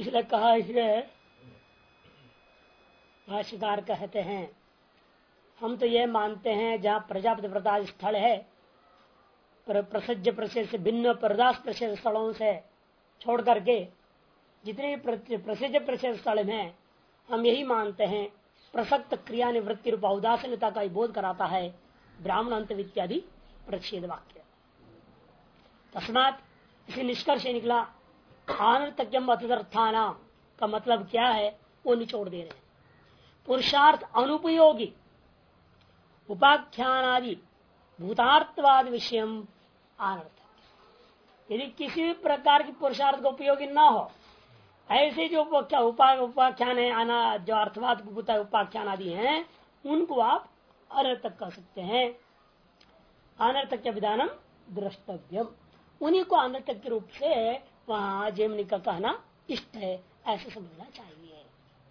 इसलिए कहा, इसलिए भाष्यकार कहते हैं हम तो ये मानते हैं जहाँ प्रजापति व्रतादि स्थल है प्रसज्ज प्रसिद्ध से भिन्न प्रदास प्रसिद्ध स्थलों से छोड़ करके जितने प्रसिद्ध प्रसिद्ध स्थल में हम यही मानते हैं प्रसक्त क्रिया निवृत्ति रूप उदासीनता का बोध कराता है ब्राह्मण अंत इत्यादि प्रतिषेध वाक्य। तस्मात इसे निष्कर्ष निकला आनर्तक्यम अतदर्थाना का मतलब क्या है वो निचोड़ दे रहे हैं। पुरुषार्थ अनुपयोगी उपाख्यानादि भूतार्थवाद विषय अनर्थक। यदि किसी भी प्रकार की पुरुषार्थ का उपयोगी न हो ऐसे जो उपाख्यान है आना जो अर्थवाद को भूता उपाख्यान आदि हैं उनको आप अनर्थक कह सकते हैं। अनर्थक विधानम द्रष्टव्यम, उन्हीं को अनर्थक के रूप से वहां जेमनी का कहना इष्ट है ऐसे समझना चाहिए।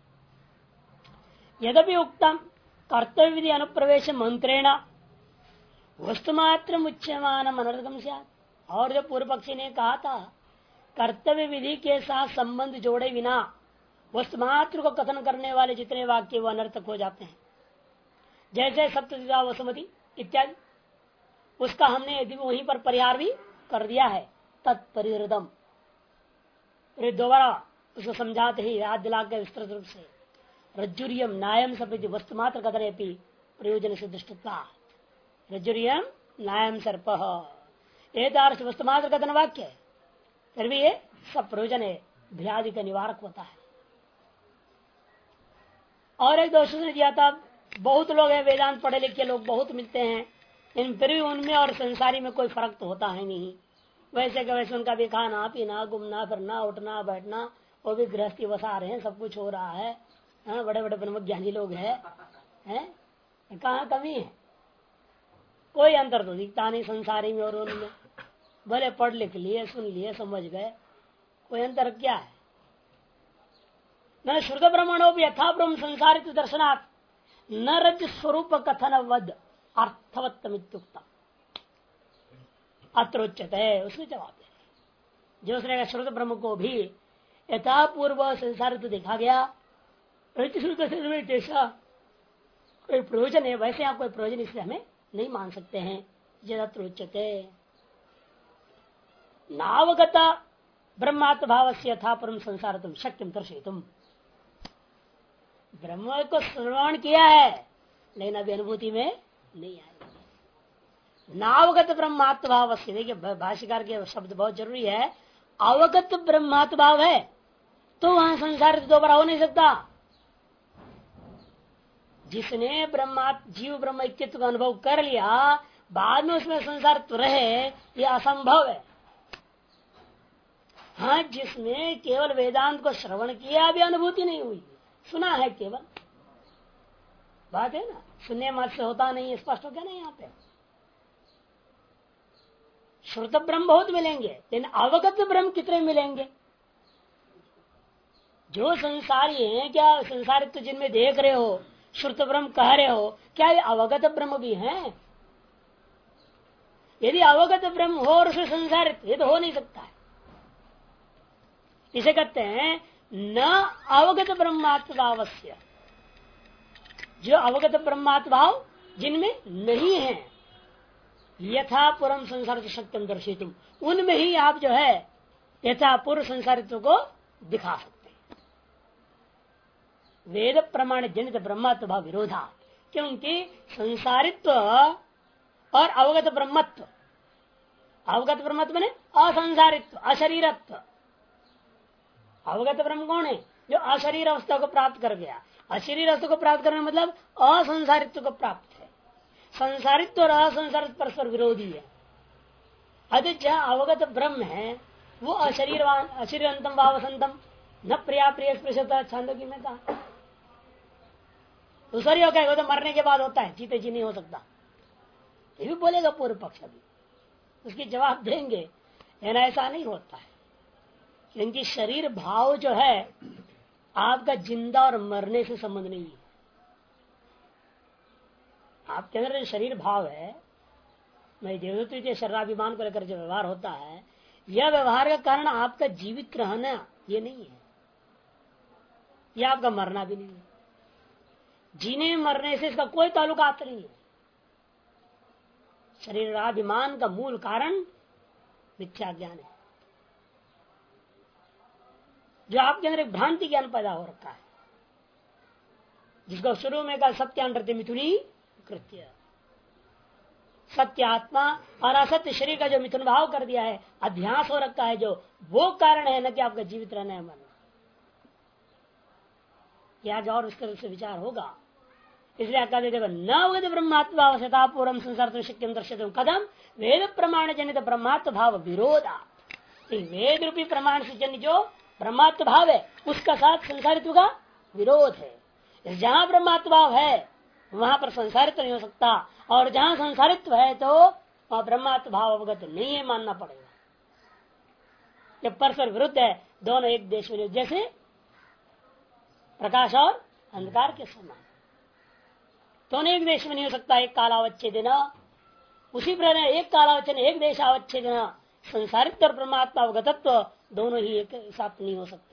यद्यपि उक्तम कर्तव्य विधि अनुप्रवेश मंत्रेण वस्तुमात्र मुच्यमान अनर्थकम स्यात्। और जो पूर्व पक्षी ने कहा था कर्तव्य विधि के साथ संबंध जोड़े बिना वस्तुमात्र को कथन करने वाले जितने वाक्य वो अनर्थक हो जाते हैं, जैसे सप्तदा वसुमति इत्यादि, उसका हमने यदि वहीं पर परिहार भी कर दिया है तत्परिहृदम। दोबारा उसको समझाते ही याद दिला के विस्तृत रूप से रज्जुरियम नायम सपति वस्तुमात्र कथन प्रयोजन से दृष्टता रज्जुरियम नायम सर्प एक वस्तुमात्र कथन वाक्य है, फिर भी ये सब प्रयोजन है, भ्यादि का निवारक होता है। और एक दोष ने दिया था बहुत लोग हैं वेदांत पढ़े लिखे लोग बहुत मिलते हैं, इन फिर भी उनमें और संसारी में कोई फर्क तो होता है नहीं। वैसे का वैसे उनका भी खाना पीना घूमना फिरना उठना बैठना वो भी गृहस्थी बसा रहे हैं, सब कुछ हो रहा है। बड़े बड़े ब्रह्मज्ञानी लोग हैं, कहाँ कमी है? कोई अंतर तो दिखता नहीं संसारी में और उनमें। भले पढ़ लिख लिए सुन लिए समझ गए, कोई अंतर क्या है? न श्रुत ब्रह्मणों भी यथा ब्रह्म संसारित दर्शनात् न रज स्वरूप कथन वद अर्थवत्तमित्युक्तम अत्रोच्यते है। उसमें जवाब दे जो उसने श्रुत ब्रह्म को भी यथा पूर्व संसारित देखा गया, जैसा कोई प्रयोजन है वैसे यहाँ कोई प्रयोजन इसलिए हमें नहीं मान सकते हैं। जत्रोच्यते नावगत ब्रह्मात्म भाव से यथा परम संसार तुम शक्यम दर्शयितुम। ब्रह्म को श्रवण किया है लेकिन अभी अनुभूति में नहीं आया। नावगत ब्रह्मात्म भाव से, देखिए भाष्यकार के शब्द बहुत जरूरी है। अवगत ब्रह्मात्म भाव है तो वहां संसार दोबारा हो नहीं सकता। जिसने जीव ब्रह्म ऐक्यत्व का अनुभव कर लिया बाद में उसमें संसार तो रहे ये असंभव है। हाँ, जिसने केवल वेदांत को श्रवण किया भी अनुभूति नहीं हुई, सुना है केवल, बात है ना, सुनने मत से होता नहीं, स्पष्ट हो गया ना। यहाँ पे श्रुत ब्रह्म बहुत मिलेंगे लेकिन अवगत ब्रह्म कितने मिलेंगे? जो संसारी है क्या संसारित्व तो जिनमें देख रहे हो श्रुत ब्रह्म कह रहे हो, क्या ये अवगत ब्रह्म भी हैं? यदि अवगत ब्रह्म हो और उसे संसारित्व, ये तो हो नहीं सकता है। इसे कहते हैं न अवगत ब्रह्मात्म भावस्य। जो अवगत ब्रह्मात्म भाव जिनमें नहीं है यथा पूर्व संसारित शक्तिम दर्शितुम, उनमें ही आप जो है यथा पूर्व संसारित्व को दिखा सकते हैं। वेद प्रमाण जनित ब्रह्मत्व भाव विरोधा, क्योंकि संसारित्व और अवगत ब्रह्मत्व, अवगत ब्रह्मत्व ने असंसारित्व अशरीरत्व। अवगत ब्रह्म कौन है? जो अशरीर अवस्था को प्राप्त कर गया। अशरीर अवस्था को प्राप्त करने मतलब असंसारित्व को प्राप्त है। संसारित्व और असंसारित्व परस्पर विरोधी है। अतः जहाँ अवगत ब्रह्म है वो अशरीरवान अशरीर अंतम वावसंतम न प्रिया प्रिय स्पृशता छांदोग्य में कहा। दूसरा ही होगा वो तो मरने के बाद होता है, जीते जी नहीं हो सकता, ये भी बोलेगा पूर्व पक्ष। अभी उसकी जवाब देंगे ऐसा नहीं होता है, क्योंकि शरीर भाव जो है आपका जिंदा और मरने से संबंध नहीं है। आपके अंदर जो शरीर भाव है, मैं देवदत्त के शरीराभिमान को लेकर जो व्यवहार होता है, यह व्यवहार का कारण आपका जीवित रहना ये नहीं है। यह आपका मरना भी नहीं है। जीने मरने से इसका कोई ताल्लुकात नहीं है। शरीराभिमान का मूल कारण मिथ्या ज्ञान है, जो आपके अंदर एक भ्रांति ज्ञान पैदा हो रखा है, जिसको शुरू में कहा सत्यानृत्य मिथुनी कृत्य। सत्य आत्मा और असत्य शरीर का जो मिथुन भाव कर दिया है, अध्यास हो रखा है, जो वो कारण है न कि आपका जीवित रहना है मरना। आज और इसके से विचार होगा। इसलिए कहते देखो न अवगत ब्रह्मात्मा पूर्व संसार शक्यम दर्शते कदम वेद प्रमाण जनित ब्रह्मात्म भाव विरोधा। वेद रूपी प्रमाण से जनित जो ब्रह्मात्म भाव है उसका साथ संसारित्व का विरोध है। जहां ब्रह्मात्म भाव है वहां पर संसारित्व नहीं हो सकता, और जहां संसारित्व है तो वहां ब्रह्मात्म भाव अवगत नहीं है, मानना पड़ेगा। जब परस्पर विरुद्ध है, दोनों एक देश में, जैसे प्रकाश और अंधकार के समान, दोनों एक देश में नहीं हो सकता। एक कालावच्छेद उसी प्रकार एक कालावच्छेद एक देश आवच्छेद संसारित्व और परमात्मा अवगतत्व दोनों ही एक साथ नहीं हो सकते।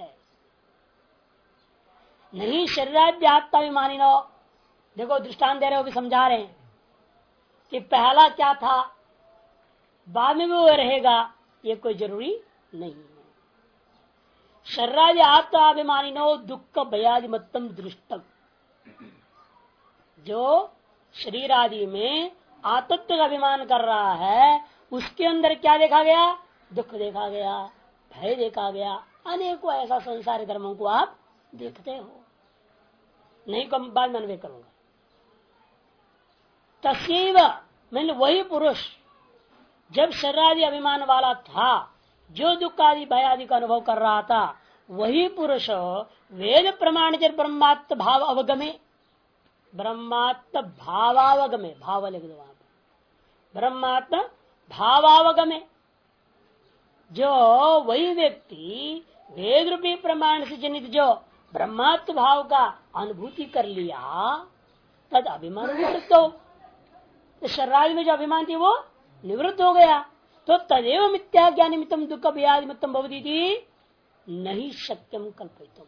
नहीं शरीराध्यात्माभिमानी नो, देखो दृष्टांत दे रहे हो भी समझा रहे हैं कि पहला क्या था बाद में भी वो रहेगा, ये कोई जरूरी नहीं है। शरीरादि आत्माभिमानी नो दुख भयादि मत्तम दृष्टम, जो शरीर आदि में आत्मत्व का अभिमान कर रहा है उसके अंदर क्या देखा गया, दुख देखा गया, भय देखा गया, अनेकों ऐसा संसारी धर्मों को आप देखते हो। नहीं कम बाद में अनुभव करूंगा। तस्वीर मैंने वही पुरुष जब शरीरादि अभिमान वाला था, जो दुख आदि भय आदि का अनुभव कर रहा था, वही पुरुष वेद प्रमाण ब्रह्मात्म भाव अवगमे, ब्रह्मात्म भावावगमे, भाव लिख दो वहां पर, ब्रह्मात्म भावावगमे, जो वही व्यक्ति वेद रूपी प्रमाण से जनित जो ब्रह्मात्म भाव का अनुभूति कर लिया, तद अभिमान निवृत्त हो, तो शरीर में जो अभिमान थी वो निवृत्त हो गया। तो तदेव मिथ्या ज्ञान निमित्तम दुख भयादि निमित्तम भवति नहीं शक्यम कल्पितुम।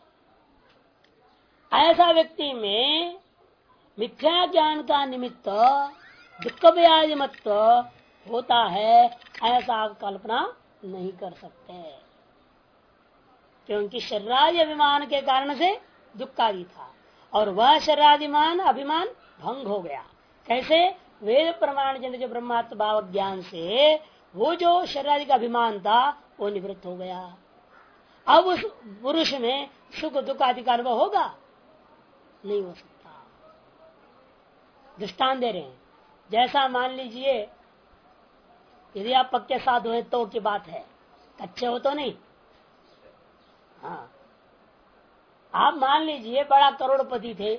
ऐसा व्यक्ति में मिथ्या ज्ञान का निमित्त दुख भयादि मत होता है, ऐसा आप कल्पना नहीं कर सकते, क्योंकि शरीरादि अभिमान के कारण से दुख आदि था और वह शरीरादिमान अभिमान भंग हो गया। कैसे? वेद प्रमाण जन जो ब्रह्मात्म भाव ज्ञान से वो जो शरीरादि का अभिमान था वो निवृत्त हो गया। अब उस पुरुष में सुख दुख आदि का अनुभव होगा? नहीं हो सकता। दृष्टांत दे रहे हैं, जैसा मान लीजिए यदि आप पक्के साधु हैं तो की बात है, कच्चे हो तो नहीं। हाँ, आप मान लीजिए बड़ा करोड़पति थे,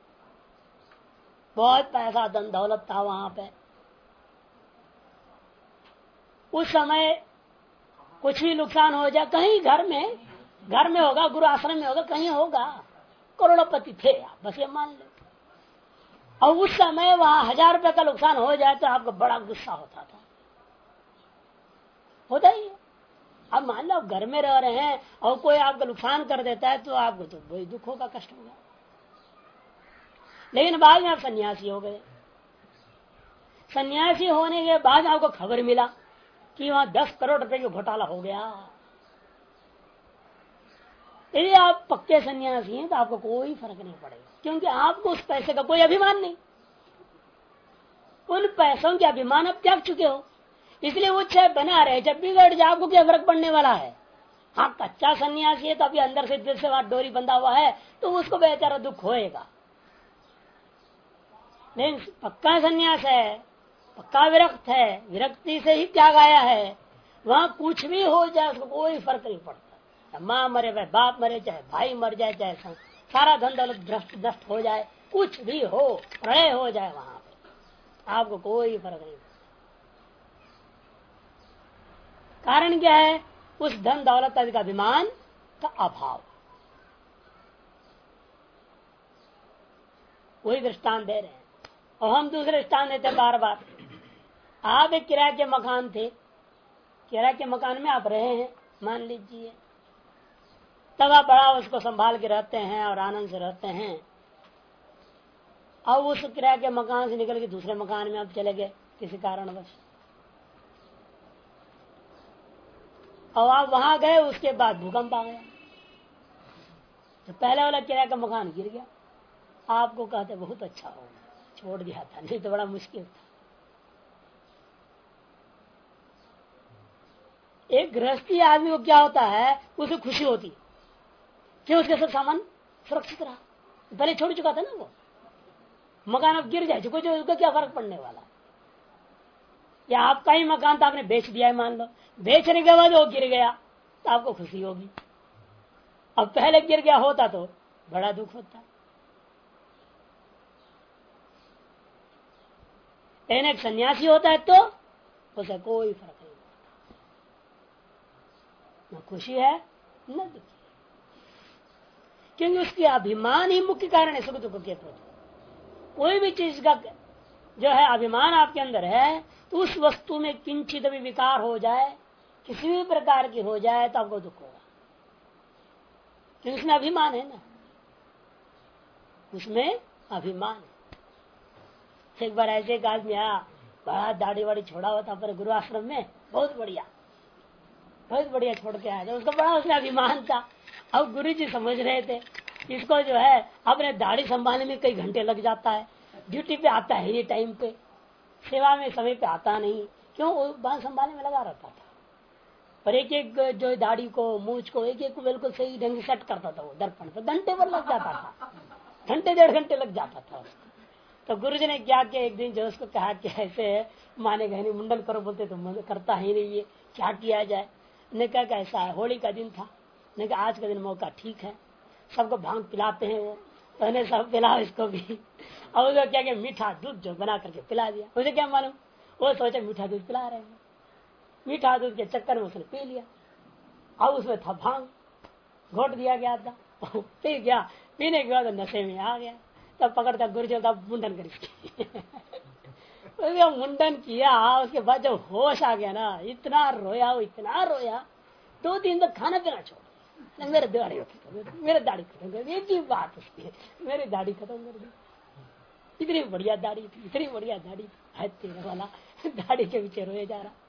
बहुत पैसा धन दौलत था वहां पे, उस समय कुछ भी नुकसान हो जाए, कहीं घर में होगा, गुरु आश्रम में होगा, कहीं होगा, करोड़पति थे आप, बस ये मान लो। और उस समय वहां 1000 रुपए का नुकसान हो जाए तो आपको बड़ा गुस्सा होता था, होता ही। अब मान लो आप घर में रह रहे हैं और कोई आपका नुकसान कर देता है तो आपको तो वही दुख होगा, कष्ट होगा। लेकिन बाद में आप सन्यासी हो गए, सन्यासी होने के बाद आपको खबर मिला कि वहां 10 करोड़ रुपए का घोटाला हो गया। यदि आप पक्के सन्यासी हैं तो आपको कोई फर्क नहीं पड़ेगा, क्योंकि आपको उस पैसे का कोई अभिमान नहीं, उन पैसों के अभिमान आप त्याग चुके हो, इसलिए वो चाहे बना रहे, जब भी गड़ जाए आपको क्या फर्क पड़ने वाला है। हाँ, कच्चा सन्यासी है तो अभी अंदर से दिल से वहां डोरी बंधा हुआ है तो उसको बेचारा दुख होएगा। नहीं, पक्का सन्यास है, पक्का विरक्त है, विरक्ति से ही त्याग आया है, वहां कुछ भी हो जाए उसको कोई फर्क नहीं पड़ता। माँ मरे, चाहे बाप मरे, चाहे भाई मर जाए, चाहे सारा धन दौलत भ्रष्ट हो जाए, कुछ भी हो, प्रलय हो जाए, वहां पे आपको कोई फर्क नहीं पड़ता। कारण क्या है? उस धन दौलत आदि का अभिमान का अभाव। वही दृष्टांत दे रहे हैं और हम दूसरे दृष्टांत देते हैं बार बार। आप एक किराए के मकान थे, किराए के मकान में आप रहे हैं, मान लीजिए तब आप बड़ा उसको संभाल के रहते हैं और आनंद से रहते हैं। अब उस किराए के मकान से निकल के दूसरे मकान में आप चले गए किसी कारणवश, और आप वहां गए, उसके बाद भूकंप आ गया, तो पहले वाला किराए का मकान गिर गया। आपको कहते बहुत अच्छा हो छोड़ दिया था, नहीं तो बड़ा मुश्किल था। एक गृहस्थी आदमी को क्या होता है, उसे खुशी होती कि उसके सब सामान सुरक्षित रहा, पहले छोड़ चुका था ना वो मकान, अब गिर जाए जो उसका क्या फर्क पड़ने वाला। या आपका ही मकान था, आपने बेच दिया है, मान लो बेचने के बाद वो गिर गया तो आपको खुशी होगी, अब पहले गिर गया होता तो बड़ा दुख होता। लेकिन एक सन्यासी होता है तो उसे कोई फर्क नहीं पड़ता, न खुशी है न दुखी है, क्योंकि उसके अभिमान ही मुख्य कारण है सुख दुख के प्रति। कोई भी चीज का जो है अभिमान आपके अंदर है, तो उस वस्तु में किंचित भी विकार हो जाए, किसी भी प्रकार की हो जाए तो आपको दुख होगा, क्योंकि उसमें अभिमान है ना, उसमें अभिमान है। एक बार ऐसे एक आदमी आया, बड़ा दाढ़ी वाड़ी छोड़ा हुआ था अपने गुरु आश्रम में, बहुत बढ़िया छोड़ के आया था, उसका बड़ा उसमें अभिमान था। अब गुरु जी समझ रहे थे इसको जो है अपने दाढ़ी संभालने में कई घंटे लग जाता है, ड्यूटी पे आता है ये टाइम पे, सेवा में समय पे आता नहीं, क्यों वो बाल संभालने में लगा रहता था। पर एक एक जो दाढ़ी को मूछ को एक एक को बिल्कुल सही ढंग से सेट करता था, वो दर्पण पर घंटे भर लग जाता था, घंटे 1.5 घंटे लग जाता था उसको। तो गुरु जी ने क्या किया, एक दिन जो उसको कहा कि ऐसे माने गए नहीं, मुंडन करो बोलते तो करता ही नहीं, ये क्या किया जाए। ने कहा कि ऐसा है, होली का दिन था, ने कहा आज का दिन मौका ठीक है, सबको भांग पिलाते हैं वो, तो सब पिला इसको भी। और उसको क्या किया, मीठा दूध जो बना करके पिला दिया। मुझे क्या मालूम, वो सोचा मीठा दूध पिला रहे हैं, मीठा दूध के चक्कर में उसने पी लिया, अब उसमें था भांग, घोट दिया गया था, पी गया, पीने के बाद नशे में आ गया। तब पकड़ता गुरु जी का मुंडन कर मुंडन किया, उसके बाद जब होश आ गया ना, इतना रोया 2 दिन तक खाना पीना छोड़, मेरे दाढ़ी खत्म कर दी, एक ही बात उसकी, मेरी दाढ़ी खत्म कर दी, इतनी बढ़िया दाढ़ी थी, तेरे वाला दाढ़ी के पीछे रोए जा रहा।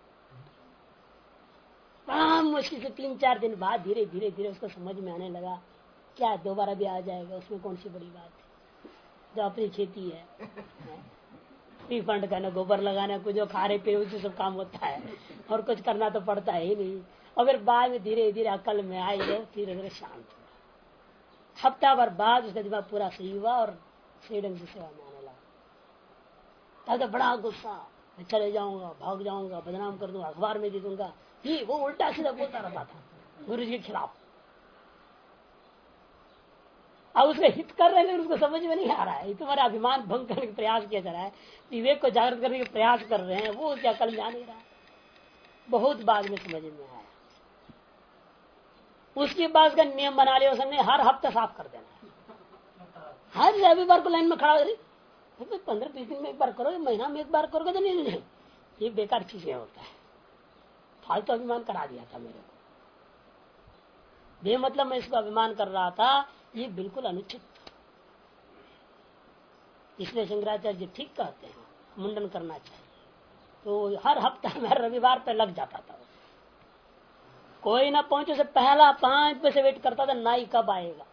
बड़ा मुश्किल से 3-4 दिन बाद धीरे धीरे उसको समझ में आने लगा, क्या दोबारा भी आ जाएगा, उसमें कौन सी बड़ी बात है, जो अपनी खेती है, फंड करना, गोबर लगाना, कुछ जो खा रहे पे उसी सब काम होता है, और कुछ करना तो पड़ता है ही नहीं। और फिर बाद में धीरे धीरे अकल में आई, धीरे धीरे शांत हुआ। हफ्ता भर बाद उसका दिमाग पूरा सही हुआ और सही ढंग से सेवा में आने लगा। तब तो बड़ा गुस्सा, मैं चले जाऊंगा, भाग जाऊंगा, बदनाम कर दूंगा, अखबार में दे दूंगा, ये वो उल्टा सीधा बोलता रहता था गुरु जी के खिलाफ। अब उसका हित कर रहे हैं, उसको समझ में नहीं आ रहा है, तुम्हारा अभिमान भंग करने का प्रयास किया जा रहा है, विवेक को जागृत करने का प्रयास कर रहे हैं, वो उसकी अकल में आ नहीं रहा है। बहुत बाद में समझ में आया। उसके बाद का नियम बना लिया उसने, हर हफ्ते साफ कर देना है, हर रविवार को लाइन में खड़ा हो, 15-20 दिन में एक बार करो, महीना में एक बार करोगे तो नहीं, ये बेकार चीजें होता है। फालतू अभिमान करा दिया था मेरे को, बेमतलब मैं इसको अभिमान कर रहा था, ये बिल्कुल अनुचित। इसलिए शंकराचार्य जी ठीक कहते हैं मुंडन करना चाहिए। तो हर हफ्ता में हर रविवार पे लग जाता था, कोई ना पहुंचे से पहला 5 बजे वेट करता था, नाई कब आएगा।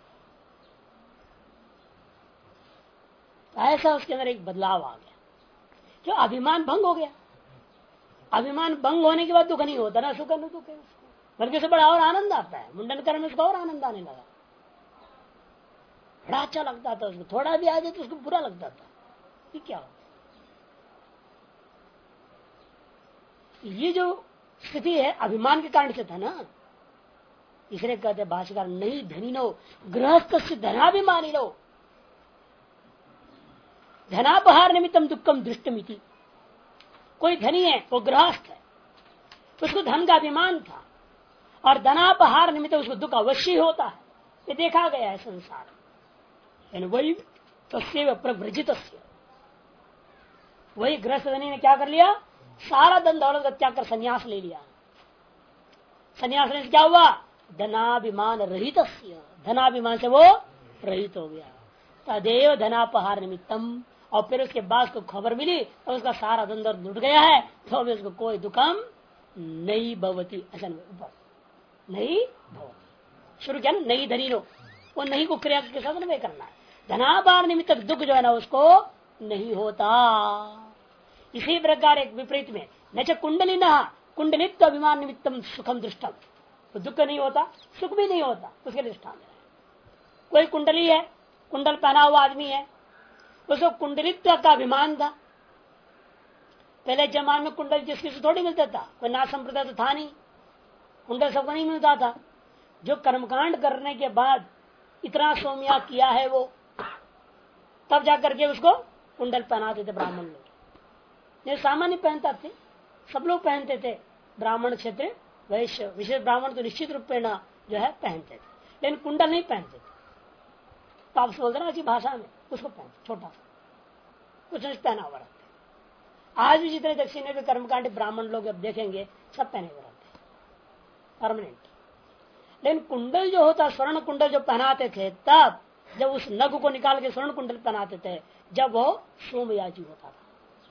ऐसा उसके अंदर एक बदलाव आ गया, क्यों, अभिमान भंग हो गया। अभिमान भंग होने के बाद दुख नहीं होता ना, सुख न दुख है उसको, बल्कि उसे बड़ा और आनंद आता है। मुंडन करने में उसको और आनंद आने लगा, बड़ा अच्छा लगता था उसको, थोड़ा भी आ जाए तो उसको बुरा लगता था, ये क्या हो। ये जो स्थिति है अभिमान के कारण से था ना, इसलिए कहते भाष्यकार, नहीं धनी नो गृहस्थ से धनाभिमानी लो, धनापहार निमित्तम दुखम दृष्टमिति। कोई धनी है, वो गृहस्थ है, उसको धन का अभिमान था, और धनापहार निमित्त उसको दुख अवश्य होता है, ये देखा गया है संसार। वही तस्यैव प्रव्रजित, वही गृहस्थ धनी ने क्या कर लिया, सारा धन दौलत का त्याग कर संन्यास ले लिया। संन्यास लेने से क्या हुआ, धनाभिमान रहित, धनाभिमान से वो रहित हो गया। तदेव धनापहार निमित्तम, और फिर उसके बाद उसको खबर मिली तो उसका सारा धंधर लुट गया है, तो अभी उसको कोई दुखम नहीं भवती, ऐसा ऊपर नहीं भवती शुरू किया ना, नहीं धनी लो, वो नहीं को क्रिया के साथ नहीं करना है। धनापार निमित्त दुख जो है ना उसको नहीं होता। इसी प्रकार एक विपरीत में न च कुंडली न कुंडलित्व अभिमान निमित्तम सुखम दृष्टम, तो दुख नहीं होता सुख भी नहीं होता। उसके दृष्टांत कोई कुंडली है, कुंडल पहना हुआ आदमी है, उसको कुंडलित्व का अभिमान था। पहले जमाने में कुंडल जिसकी से थोड़ी मिलता था, कोई ना संप्रदाय तो था नहीं, कुंडल सबको नहीं मिलता था। जो कर्मकांड करने के बाद इतना सोमया किया है वो, तब जाकर के उसको कुंडल पहनाते थे ब्राह्मण लोग। नहीं सामान्य पहनता थे, सब लोग पहनते थे, ब्राह्मण क्षेत्र वैश्य विशेष ब्राह्मण तो निश्चित रूप में जो है पहनते थे, लेकिन कुंडल नहीं पहनते थे। तो आप बोल रहे भाषा में उसको पहनते, छोटा सा कुछ नहीं पहना हुआ रहते। आज भी जितने दक्षिण में भी कर्मकांड ब्राह्मण लोग अब देखेंगे सब पहने हुए रहते परमानेंट। लेकिन कुंडल जो होता, स्वर्ण कुंडल जो पहनाते थे, तब जब उस नग को निकाल के स्वर्ण कुंडल पहनाते थे, जब वो सोमयाजी होता था,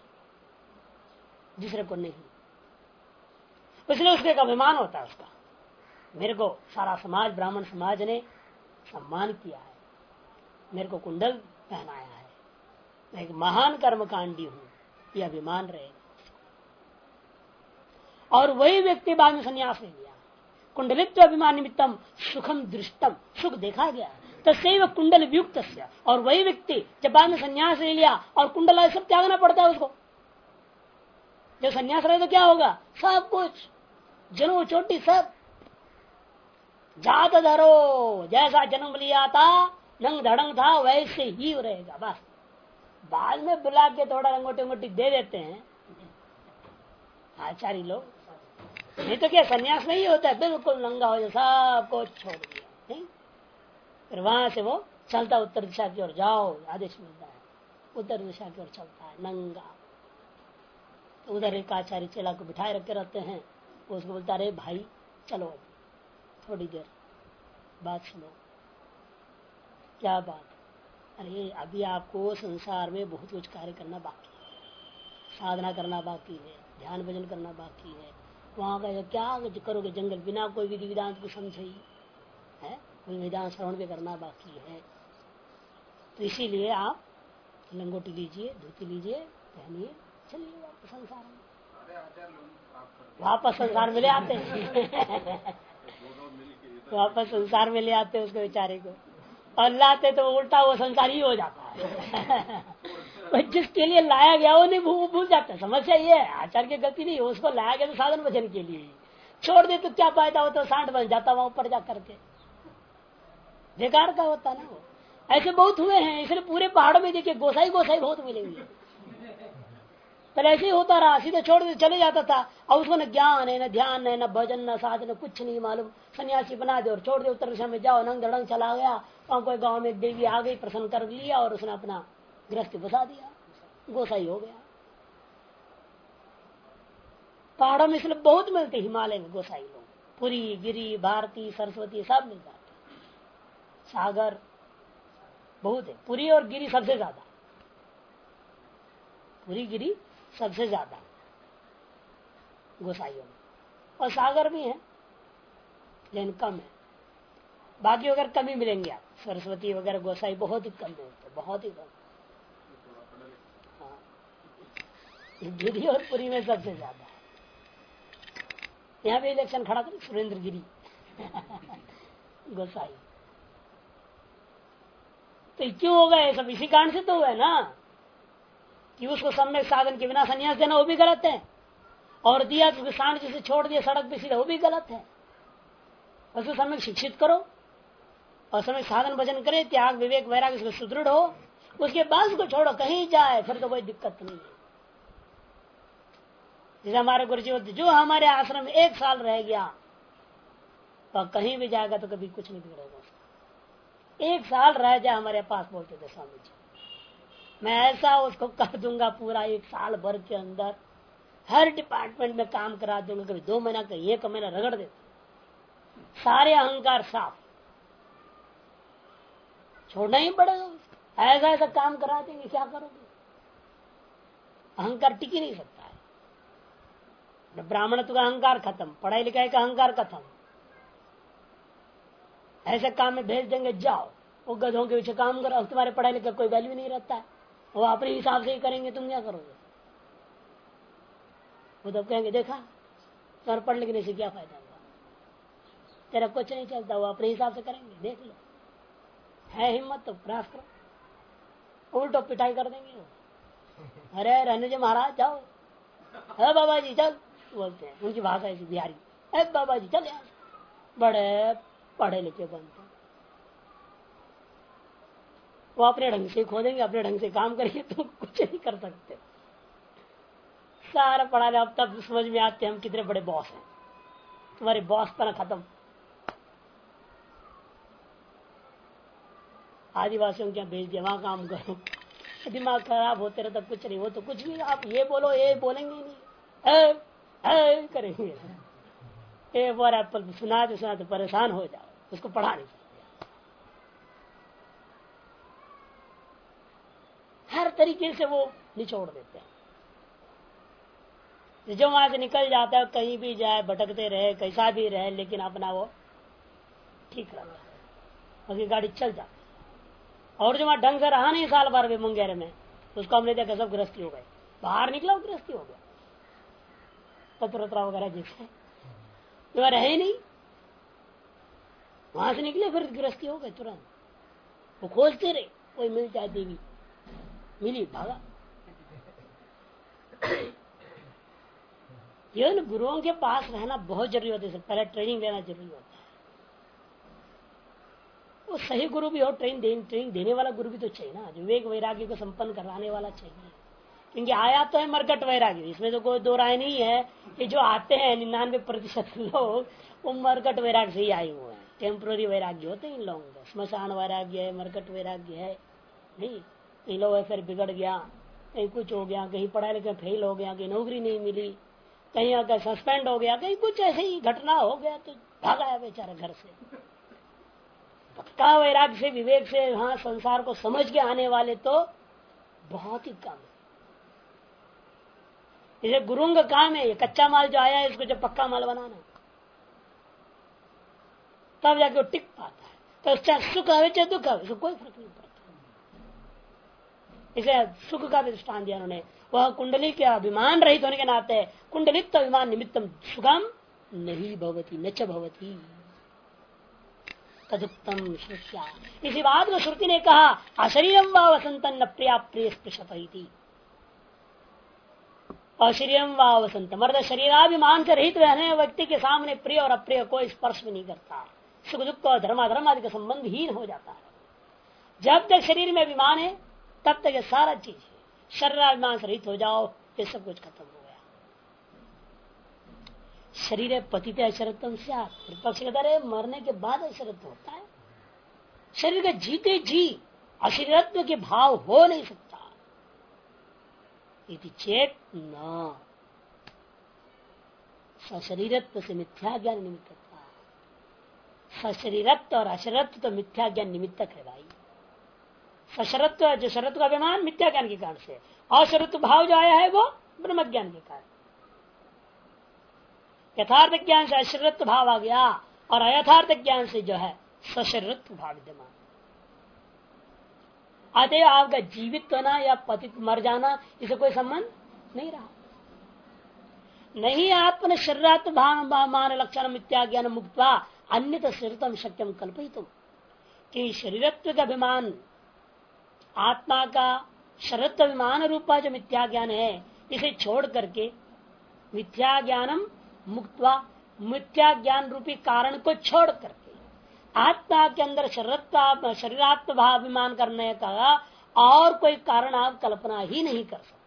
दूसरे को नहीं। इसलिए उसके एक अभिमान होता है उसका, मेरे को सारा समाज ब्राह्मण समाज ने सम्मान किया है, मेरे को कुंडल पहनाया है, मैं एक महान कर्मकांडी हूं, यह अभिमान रहेगा। और वही व्यक्ति बाद में संन्यास ले लिया, कुंडलित्व अभिमान निमित्तम सुखम दृष्टम, सुख देखा गया, तस्व कुंडल वियुक्त, और वही व्यक्ति जब बाद में संन्यास ले लिया और कुंडल सब त्यागना पड़ता है उसको। जब संन्यास रहे तो क्या होगा, सब कुछ जन्म चोटी सब, जात धरो, जैसा जन्म लिया था नंग धड़ंग था वैसे ही रहेगा। बस बाद में बुला के थोड़ा रंगोटी अंगोटी दे देते हैं आचार्य लोग, नहीं तो क्या संन्यास नहीं होता है, बिल्कुल नंगा हो जाए, सब को छोड़ दिया, फिर वहां से वो चलता उत्तर दिशा की ओर जाओ, आदेश मिलता है, उत्तर दिशा की ओर चलता है नंगा। तो उधर एक आचार्य चेला को बिठाए रखे रहते हैं, उसको बोलता अरे भाई चलो थोड़ी देर बात सुनो। क्या बात? अरे अभी आपको संसार में बहुत कुछ कार्य करना बाकी है, साधना करना बाकी है, ध्यान भजन करना बाकी है, वहां का क्या करोगे जंगल, बिना कोई विधि विधान को समझे है, कोई विधान श्रवण भी करना बाकी है। तो इसीलिए आप लंगोटी लीजिए, धोती लीजिए, पहनिए, चलिए वापस संसार में, वापस संसार में ले आते हैं वापस संसार में ले आते हैं उसको बेचारे को, और लाते तो उल्टा वो संसार ही हो जाता है जिसके लिए लाया गया वो नहीं भूल जाता। समस्या ये है, आचार्य की गलती नहीं, उसको लाया गया तो साधन भजन के लिए, छोड़ दे तो क्या फायदा होता, सांड बन जाता वहां ऊपर जा करके, बेकार का होता ना वो। ऐसे बहुत हुए हैं, इसलिए पूरे पहाड़ों में देखिए गोसाई बहुत मिलेंगे। पहले ऐसे ही होता रहा, सीधे छोड़ दे चले जाता था, और उसको न ज्ञान है, न ध्यान है, न भजन, न साधन, कुछ नहीं मालूम, सन्यासी बना दे और छोड़ दे, उत्तर दिशा में जाओ, नंग धड़ंग चला गया, वहां कोई गांव में देवी आ गई, प्रसन्न कर लिया और उसने अपना गृहस्थी बसा दिया, गोसाई हो गया। पहाड़ों में इसलिए बहुत मिलते, हिमालय में गोसाई लोग, पुरी गिरी भारती सरस्वती सब मिल जाते, सागर बहुत है, पुरी और गिरी सबसे ज्यादा, पुरी गिरी सबसे ज्यादा गोसाइयों में, और सागर भी है लेकिन कम है, बाकी अगर कम ही मिलेंगे आप, सरस्वती वगैरह गोसाई बहुत ही कम मिलते, बहुत ही कम। हाँ, गिरी और पुरी में सबसे ज्यादा है। यहाँ पे इलेक्शन खड़ा कर सुरेंद्र गिरी गोसाई, तो क्यों होगा ये सब, इसी कारण से तो हुआ है ना कि उसको सम्यक साधन के बिना संन्यास देना वो भी गलत है, और दिया तो सांड जिसे छोड़ दिया सड़क पे सीधा वो भी गलत है। उसको सम्यक शिक्षित करो और समय साधन भजन करे, त्याग विवेक वैराग्य से सुदृढ़ हो, उसके बाद उसको छोड़ो कहीं जाए, फिर तो कोई दिक्कत नहीं है। जैसे हमारे गुरुजी जो हमारे आश्रम में 1 साल रह गया तो कहीं भी जाएगा तो कभी कुछ नहीं बिगड़ेगा उसका। 1 साल रह जाए हमारे पास, बोलते थे स्वामी जी, मैं ऐसा उसको कर दूंगा पूरा 1 साल भर के अंदर हर डिपार्टमेंट में काम करा दूंगा, कभी 2 महीना कभी 1 महीना रगड़ देता, सारे अहंकार साफ, छोड़ना ही पड़ेगा। ऐसा ऐसा काम करा देंगे, क्या करोगे? अहंकार टिक ही नहीं सकता है। ब्राह्मणत्व का अहंकार खत्म, पढ़ाई लिखाई का अहंकार खत्म, ऐसे काम में भेज देंगे, जाओ वो गधों के पीछे काम करो, तुम्हारे पढ़ाई लिखाई कोई वैल्यू नहीं रहता है, वो अपने हिसाब से ही करेंगे, तुम क्या करोगे? वो तब कहेंगे देखा तुम्हारे पढ़ लिखने से क्या फायदा हुआ, तेरा कुछ नहीं चलता, वो अपने हिसाब से करेंगे, देख लो। है हिम्मत तो प्रयास करो, उल्टो पिटाई कर देंगे वो। अरे रहने जो महाराज, जाओ, अरे बाबा जी चल बोलते हैं, उनकी भाषा ऐसी बिहारी, अरे बाबा जी चल यार, बड़े पढ़े लिखे बनते, वो अपने ढंग से खोदेंगे, अपने ढंग से काम करेंगे, तुम कुछ नहीं कर सकते। सारा पढ़ा अब तब समझ में आते हम कितने बड़े बॉस हैं, तुम्हारे बॉस पर खत्म। आदिवासियों क्या भेज दिया, वहां काम करो, दिमाग खराब होते रहता, कुछ नहीं, वो तो कुछ भी आप ये बोलो ये बोलेंगे नहीं, करेंगे। एक बार एप्पल सुनाते परेशान हो जाओ, उसको पढ़ा नहीं सकते। हर तरीके से वो निचोड़ देते हैं। जो वहां से निकल जाता है, कहीं भी जाए, भटकते रहे, कैसा भी रहे, लेकिन अपना वो ठीक रहता है, उसकी गाड़ी चल जाती है। और जो वहां ढंग से रहा नहीं साल भर में मुंगेर में, उसको हमने देखा सब गृहस्थी हो गए, बाहर निकला गृहस्थी हो गया, पत्रत्रा वगैरह जैसे तो रहे नहीं, वहां से निकले फिर गृहस्थी हो गए तुरंत। वो खोजते रहे, कोई मिल जाए देवी, मिली भागा। ये गुरुओं के पास रहना बहुत जरूरी होता है, पहले ट्रेनिंग लेना जरूरी होता है। वो सही गुरु भी हो, ट्रेनिंग देने वाला गुरु भी तो चाहिए ना, जो विवेक वैराग्य को संपन्न कराने वाला चाहिए। क्योंकि आया तो है मरकट वैराग्य, इसमें तो कोई दो राय नहीं है कि जो आते हैं 99% लोग वो मरकट वैराग्य से ही आए हुए हैं। टेम्पोररी वैराग्य होते हैं इन लोगों का, स्मशान वैराग्य है, मरकट वैराग्य है नहीं। इन लोग फिर बिगड़ गया, कहीं कुछ हो गया, कहीं पढ़ाई लिखाई फेल हो गया, कहीं नौकरी नहीं मिली, कहीं अगर सस्पेंड हो गया, कहीं कुछ ऐसे ही घटना हो गया तो भागा बेचारा घर से। पक्का वैराग्य से, विवेक से, हाँ संसार को समझ के आने वाले तो बहुत ही कम है। इसे गुरुओं का काम है, ये कच्चा माल जो आया है इसको जब पक्का माल बनाना, तब जाके वो टिक पाता है। तो चाहे सुख आवे चाहे दुख आवे, कोई फर्क नहीं पड़ता। इसे सुख का भी दृष्टान दिया उन्होंने, वह कुंडली के अभिमान रहित होने के नाते कुंडलित अभिमान निमित्तम सुखम नहीं भवती न च भवती तदुक्तम श्रुत्या। इसी बात को श्रुति ने कहा, अशरीरम व वसंतन न प्रिया प्रिय स्पृशति। अशरीरम व वसंत मर्द शरीराभिमान से रहित रहने व्यक्ति के सामने प्रिय और अप्रिय कोई स्पर्श भी नहीं करता, सुख दुख और धर्माधर्म आदि का संबंध हीन हो जाता है। जब तक शरीर में अभिमान है तब तक ये सारा चीज है। शरीराभिमान से रहित हो जाओ, ये सब कुछ खत्म हो गया। शरीर पतित अशरत्म से पक्ष कहता है मरने के बाद अशरत्व होता है। शरीर के जीते जी अशरीरत्व के भाव हो नहीं सकता। इति चेत न सशरीरत्व से मिथ्या ज्ञान निमित्त, सशरीरत्व और अशरत्व तो मिथ्या ज्ञान निमित्तक है भाई। सशरत्व जो शरत्व का अभिमान मिथ्या ज्ञान के कारण से, अशरत्व भाव जो आया है वो ब्रह्म ज्ञान के कारण। यथार्थ ज्ञान से अशरत्व भाव आ गया और अयथार्थ ज्ञान से जो है सशरत्व भाव विद्यमान। अतः आपका जीवित होना या पतित मर जाना इसे कोई संबंध नहीं रहा। नहीं आपने शरीरात्म भाव लक्षण मिथ्या ज्ञान मुक्त्वा अन्य शरीरतम शक्यम कल्पयितुम, कि शरीरत्व का अभिमान आत्मा का शरीरत्व अभिमान रूपा जो मिथ्या ज्ञान है इसे छोड़ करके मिथ्या ज्ञानम मुक्त्वा, मिथ्या ज्ञान रूपी कारण को छोड़ करके आत्मा के अंदर शरीरात्म भाव अभिमान करने का और कोई कारण आप कल्पना ही नहीं कर सकते।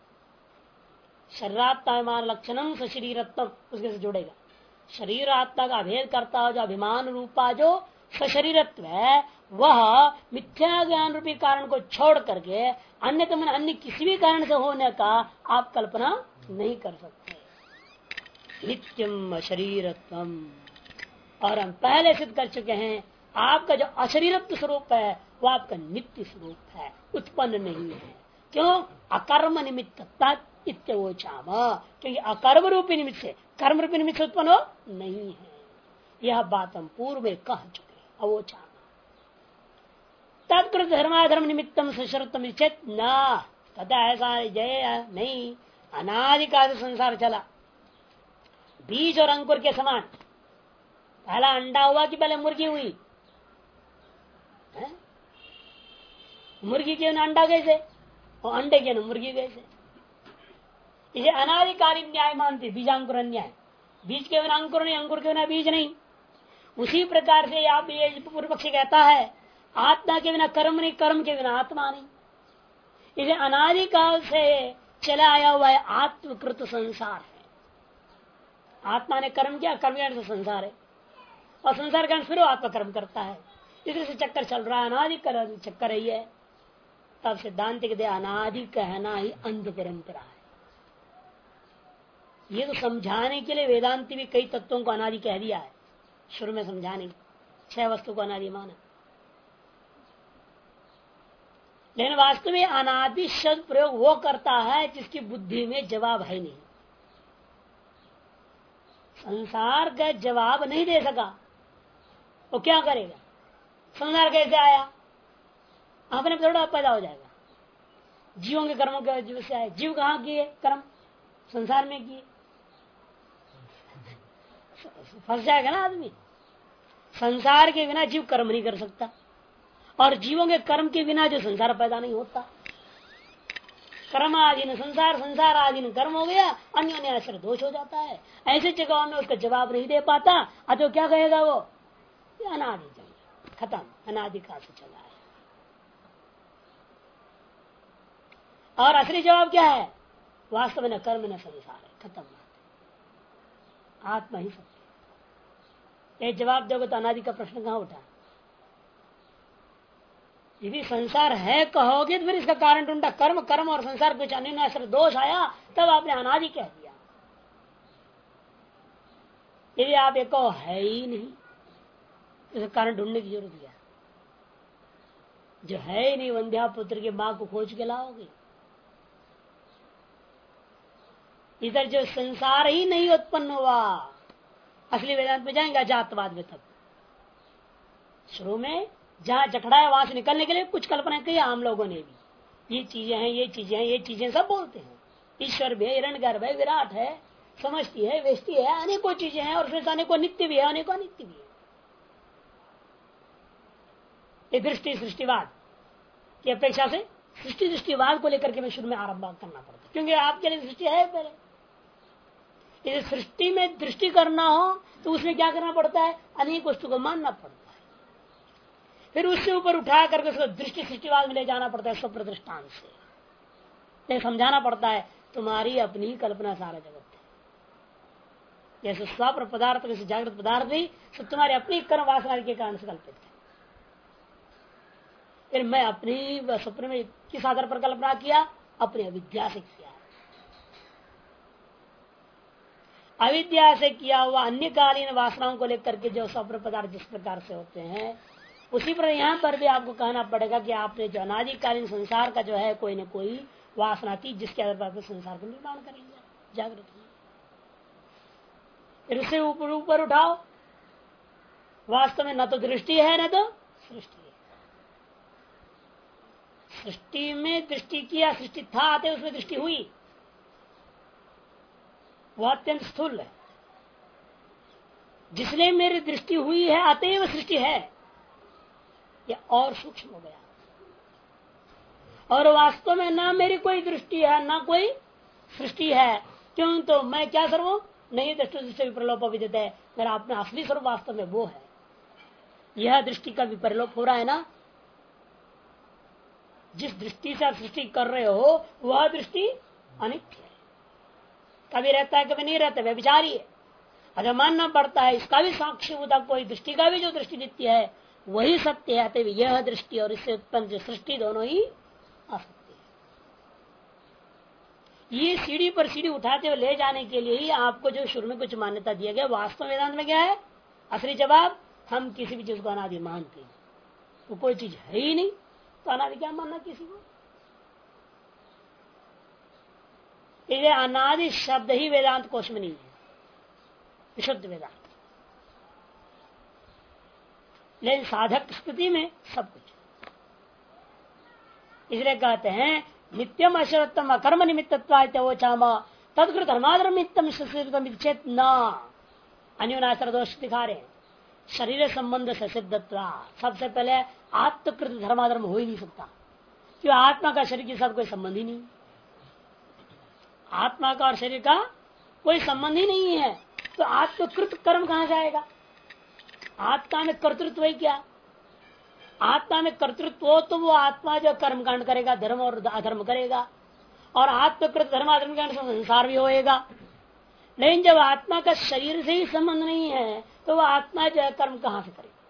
शरीरात्मान लक्षणम सशरीरत्म उसके से जुड़ेगा। शरीर आत्मा का अभेद करता हो जो अभिमान रूपा जो सशरीरत्व है वह मिथ्या ज्ञान रूपी कारण को छोड़ करके अन्य किसी भी कारण से होने का आप कल्पना नहीं कर सकते। नित्यम शरीरत्वम और हम पहले सिद्ध कर चुके हैं आपका जो अशरीरत्व स्वरूप है वो आपका नित्य स्वरूप है, उत्पन्न नहीं है। क्यों? अकर्म निमित्त तत्वोचाम, क्योंकि अकर्म रूपी निमित्त से कर्म रूपी निमित्त से उत्पन्न हो नहीं है। यह बात हम पूर्व में कह चुके। अवोचाम तत्कृत धर्माधर्म निमित्तम सुशरुतम चेत न तथा ऐसा जय नहीं। अनादिकाल संसार चला, बीज और अंकुर के समान। पहला अंडा हुआ कि पहले मुर्गी हुई? मुर्गी के ना अंडा कैसे और अंडे के ना मुर्गी कैसे? इसे अनादिकालीन न्याय मानते, बीजांकुर न्याय। बीज के बिना अंकुर नहीं, अंकुर के बिना बीज नहीं। उसी प्रकार से आप ये पूर्व पक्षी कहता है आत्मा के बिना कर्म नहीं, कर्म के बिना आत्मा नहीं। इसे अनादिकाल से चला आया हुआ है आत्मकृत संसार है। आत्मा ने कर्म किया, कर्म से संसार है और संसार का फिर आत्मा कर्म करता है। इसी से चक्कर चल रहा है, अनादि चक्कर ही है। तब सिद्धांत के अनादि कहना ही अंध परंपरा है। ये तो समझाने के लिए वेदांति भी कई तत्वों को अनादि कह दिया है, शुरू में समझाने 6 वस्तु को अनादि माना। लेकिन वास्तव में अनादि शब्द प्रयोग वो करता है जिसकी बुद्धि में जवाब है नहीं। संसार का जवाब नहीं दे सका, वो क्या करेगा? संसार कैसे आया? अपने थोड़ा पैदा हो जाएगा। जीवों के कर्मों के वजह से आए। जीव कहाँ किए कर्म? संसार में किए। फंस जाएगा ना आदमी। संसार के बिना जीव कर्म नहीं कर सकता और जीवों के कर्म के बिना जो संसार पैदा नहीं होता। कर्म आधीन संसार, संसार आधीन कर्म हो गया, अन्य आश्रय दोष हो जाता है। ऐसे जगहों में उसका जवाब नहीं दे पाता, तो क्या कहेगा वो? अनादि जन्म खत्म, अनादिकाल से चला है। और असली जवाब क्या है? वास्तव में न कर्म न संसार है, खत्म बात। आत्मा ही सत्य। ये जवाब दोगे तो अनादि का प्रश्न कहाँ उठा? यदि संसार है कहोगे तो फिर इसका कारण ढूंढा। कर्म कर्म और संसार कुछ अन्य दोष आया तब आपने अनादि कह दिया। यदि आप एक है ही नहीं तो कारण ढूंढने की जरूरत क्या? जो है ही नहीं, वंध्या पुत्र की मां को खोज के लाओगे। इधर जो संसार ही नहीं उत्पन्न हुआ, असली वेदांत में जाएंगे जातवाद में। तब शुरू में जहां जखड़ा है वहां से निकलने के लिए कुछ कल्पना की आम लोगों ने भी। ये चीजें हैं, ये चीजें हैं, ये चीजें सब बोलते हैं। ईश्वर भी है, हिरण्यगर्भ है, विराट है, समष्टि है, व्यष्टि है, अनेकों चीजें हैं और उसमें अनेकों नित्य भी है, अनेकों अनित्य भी है। ये दृष्टि सृष्टिवाद की अपेक्षा से सृष्टि दृष्टिवाद को लेकर के मैं शुरू में आरंभ करना पड़ता, क्योंकि आपके लिए सृष्टि है पहले। यदि सृष्टि में दृष्टि करना हो तो उसमें क्या करना पड़ता है? अनेक वस्तु को मानना पड़ता है। फिर उससे ऊपर उठा करके उसको दृष्टि सृष्टिवाद में ले जाना पड़ता है, स्वप्न दृष्टांत से समझाना पड़ता है तुम्हारी अपनी कल्पना सारा जगत है। जैसे स्वप्न पदार्थ जैसे जागृत पदार्थ भी सब तुम्हारी अपनी कर्म वासना के कारण से कल्पित है। फिर मैं अपनी स्वप्न में किस आधार पर कल्पना किया? अपनी अविद्या से किया। अविद्या से किया हुआ अन्यकालीन वासनाओं को लेकर के जो स्वप्न पदार्थ जिस प्रकार से होते हैं, उसी पर यहाँ पर भी आपको कहना पड़ेगा कि आपने जो अनादिकालीन संसार का जो है कोई न कोई वासना थी जिसके आधार पर संसार का निर्माण कर लिया जागृत में। फिर उससे ऊपर ऊपर उठाओ, वास्तव में न तो दृष्टि है न तो सृष्टि है। सृष्टि में दृष्टि किया, सृष्टि था आते उसमें दृष्टि हुई, वह अत्यंत स्थूल है। जिसने मेरी दृष्टि हुई है अतएव सृष्टि है, यह और सूक्ष्म हो गया। और वास्तव में ना मेरी कोई दृष्टि है ना कोई सृष्टि है। क्यों? तो मैं क्या सर्व नहीं दृष्टि दृष्टि विप्रलोप विद्यते है, मेरा अपना असली स्वरूप वास्तव में वो है। यह दृष्टि का विप्रलोप हो रहा है ना। जिस दृष्टि से आप सृष्टि कर रहे हो वह दृष्टि अनित्य है, कभी रहता है कभी नहीं रहता, वह विचारी है। अगर मानना पड़ता है इसका भी साक्षी होता कोई दृष्टि का भी जो दृष्टि नित्य है वही सत्य है, तो यह दृष्टि और इससे उत्पन्न जो सृष्टि दोनों ही असत्य है। ये सीढ़ी पर सीढ़ी उठाते हुए ले जाने के लिए ही आपको जो शुरू में कुछ मान्यता दिया गया, वास्तव वेदांत में क्या है? असली जवाब, हम किसी भी चीज को अनादि मानते हैं। तो कोई चीज है ही नहीं तो अनादि क्या मानना किसी को। इसलिए अनादि शब्द ही वेदांत कोश में नहीं है, विशुद्ध वेदांत। लेकिन साधक स्थिति में सब कुछ, इसलिए कहते हैं नित्यम अशरत्तम अकर्म निमित्तत्वाचामा तत्कृत धर्माधर्मित्तम चेत न। अन्योनाश्र दोष दिखा रहे हैं, शरीर संबंध से सिद्धत्वा। सबसे पहले आत्मकृत धर्माधर्म हो ही नहीं सकता, क्यों आत्मा का शरीर के साथ कोई संबंध ही नहीं। आत्मा का और शरीर का कोई संबंध ही नहीं है, तो आत्मकृत कर्म कहां से आएगा। आत्मा में कर्तृत्व है क्या। आत्मा में कर्तृत्व हो तो वो आत्मा जो कर्म कांड करेगा, धर्म और अधर्म करेगा, और आत्मकृत धर्माधर्म के संसार भी होएगा। लेकिन जब आत्मा का शरीर से ही संबंध नहीं है तो वह आत्मा जो है कर्म कहां से करेगा।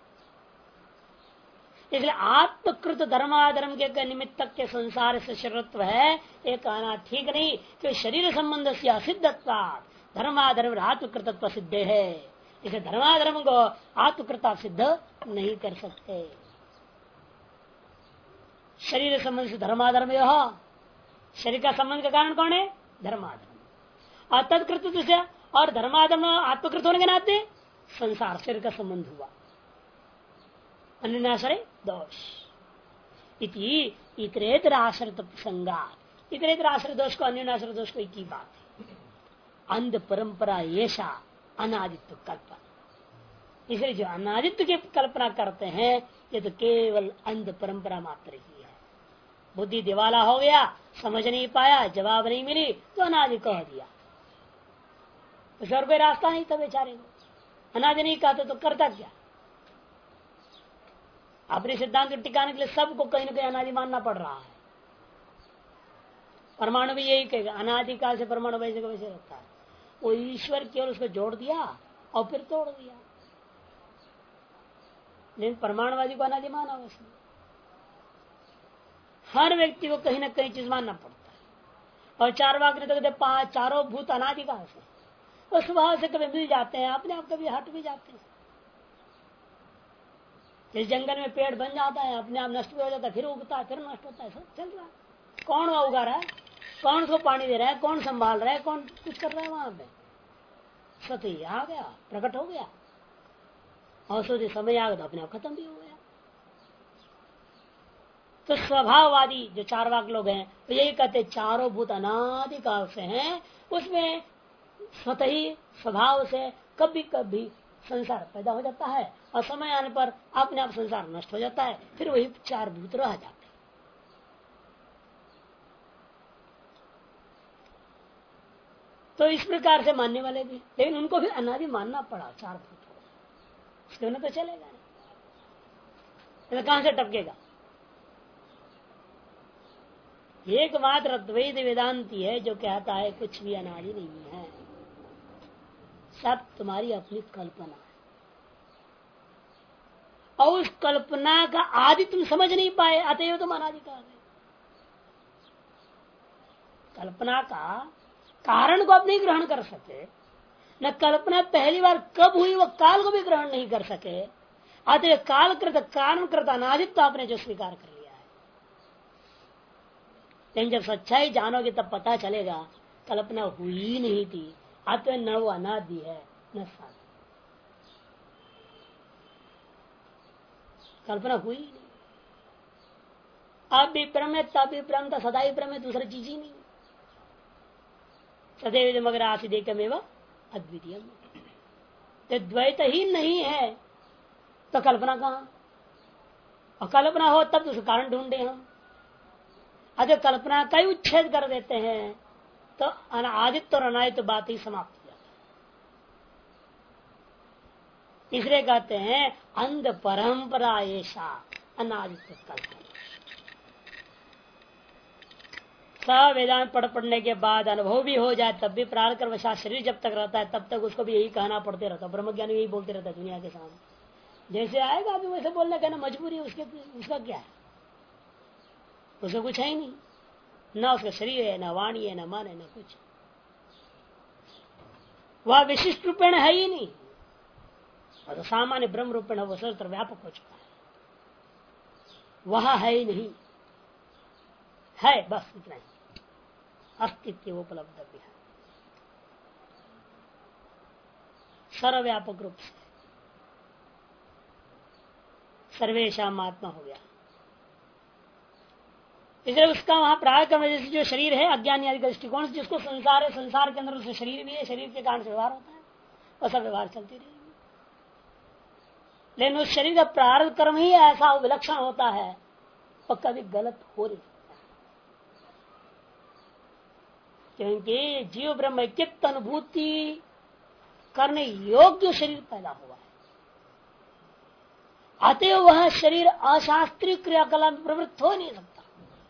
इसलिए आत्मकृत धर्माधर्म के निमित्तक के संसार से शरीरत्व है, ये कहना ठीक नहीं कि शरीर संबंध से असिद्धत्वा धर्माधर्म आत्मकृतत्व सिद्ध है। इसे धर्माधर्म को आत्मकृता सिद्ध नहीं कर सकते। शरीर संबंध से धर्माधर्म यह, शरीर का संबंध का कारण कौन है, धर्माधर्म। और तत्कृत से और धर्माधर्म आत्मकृत होने के नाते संसार शरीर का संबंध हुआ, अन्यनाश्रय दोष। इति इतरेतर आश्रित प्रसंगात, इतरेतर आश्रय दोष को अन्यनाश्रय दोष को एक ही बात है। अंध परंपरा येषा अनादित्व कल्पना। इसलिए जो अनादित्व की कल्पना करते हैं ये तो केवल अंध परंपरा मात्र ही है। बुद्धि दिवाला हो गया, समझ नहीं पाया, जवाब नहीं मिली तो अनादि कह दिया। उसे और कोई रास्ता नहीं था बेचारे को। अनादि नहीं कहते तो करता क्या। अपने सिद्धांत को टिकाने के लिए सबको कहीं ना कहीं अनादि मानना पड़ रहा है। परमाणु भी यही कहेगा, अनादिकाल से परमाणु वैसे का वैसे रहता है। वो ईश्वर केवल उसको जोड़ दिया और फिर तोड़ दिया। लेकिन परमाणुवादी को अनादि माना उसने। हर व्यक्ति को कहीं ना कहीं चीज मानना पड़ता है। और चार वाक ने तो कहते चारों भूत अनादिकाल से, वो स्वभाव से कभी मिल जाते हैं, अपने आप कभी हट भी जाते हैं। इस जंगल में पेड़ बन जाता है, अपने आप नष्ट भी हो जाता है, फिर उगता है, फिर नष्ट होता है, सब चल रहा है। कौन वह उगा रहा है, कौन उसको पानी दे रहा है, कौन संभाल रहा है, कौन कुछ कर रहा है वहां पे। सती आ गया, प्रकट हो गया, और सोचे समय आ गया, अपने आप खत्म भी हो गया। तो स्वभाववादी जो चार वाक लोग हैं तो यही कहते चारों भूत अनादिकाल से हैं, उसमें स्वतः ही स्वभाव से कभी कभी संसार पैदा हो जाता है और समय आने पर अपने आप संसार नष्ट हो जाता है, फिर वही चार भूत रह जाते हैं। तो इस प्रकार से मानने वाले भी, लेकिन उनको भी अनादि मानना पड़ा चार भूत को, इसके तो चलेगा नहीं, कहां से टपकेगा। एकमात्र द्वैत वेदांती है जो कहता है कुछ भी अनादि नहीं है, सब तुम्हारी अपनी कल्पना है, और उस कल्पना का आदि तुम समझ नहीं पाए, अतएव तुम अनादि कह रहे। कल्पना का कारण को आप नहीं ग्रहण कर सके, न कल्पना पहली बार कब हुई वो काल को भी ग्रहण नहीं कर सके, अतः कालकृत कारणकृत अनादित्व आपने जो स्वीकार कर लिया है। लेकिन जब सच्चाई जानोगे तब पता चलेगा कल्पना हुई नहीं थी, अतः न वो अनादि है न साधि, कल्पना हुई नहीं। अब भी ब्रह्म है, तब भी ब्रह्म था, सदा ही ब्रह्म है, दूसरी चीज ही नहीं। सदैव मगर आसिदेकमेव अद्वितीय, द्वैत ही नहीं है तो कल्पना कहां, और कल्पना हो तब तो उसका कारण ढूंढे हम। अगर कल्पना का ही उच्छेद कर देते हैं तो आदित्य और अनादित्य बात ही समाप्त हो जाता है। इसलिए कहते हैं अंध परंपरा ऐसा अनादित्य कल्पना। सब वेदांत पढ़ने के बाद अनुभव भी हो जाए तब भी प्रारंभ कर वशा शरीर जब तक रहता है तब तक उसको भी यही कहना पड़ते रहता है। ब्रह्मज्ञानी यही बोलते रहता है दुनिया के सामने, जैसे आएगा अभी वैसे बोलने का ना मजबूरी उसके, उसका क्या है, उसका कुछ है ही नहीं, ना उसका शरीर है, ना वाणी है, ना मन है, ना कुछ। वह विशिष्ट रूपेण है ही नहीं, और तो सामान्य ब्रह्म रूपेण वो सर्वत्र व्यापक हो चुका है, वह है ही नहीं, है बस इतना ही, अस्तित्व उपलब्ध भी है सर्वव्यापक रूप से, सर्वेशाम आत्मा हो गया। इसलिए उसका वहां प्रारंभ में जैसे जो शरीर है अज्ञान आदि का दृष्टिकोण से जिसको संसार है, संसार के अंदर उससे शरीर भी है, शरीर के कारण से व्यवहार होता है, वह सब व्यवहार चलती रहेगी। लेकिन उस शरीर का प्रारंभ कर्म ही ऐसा विलक्षण होता है और कभी गलत हो नहीं सकता, क्योंकि जीव ब्रह्म ऐक्यत्व अनुभूति करने योग्य शरीर पैदा हुआ है। अतएव वह शरीर अशास्त्रीय क्रियाकलाप में प्रवृत्त हो नहीं सकता।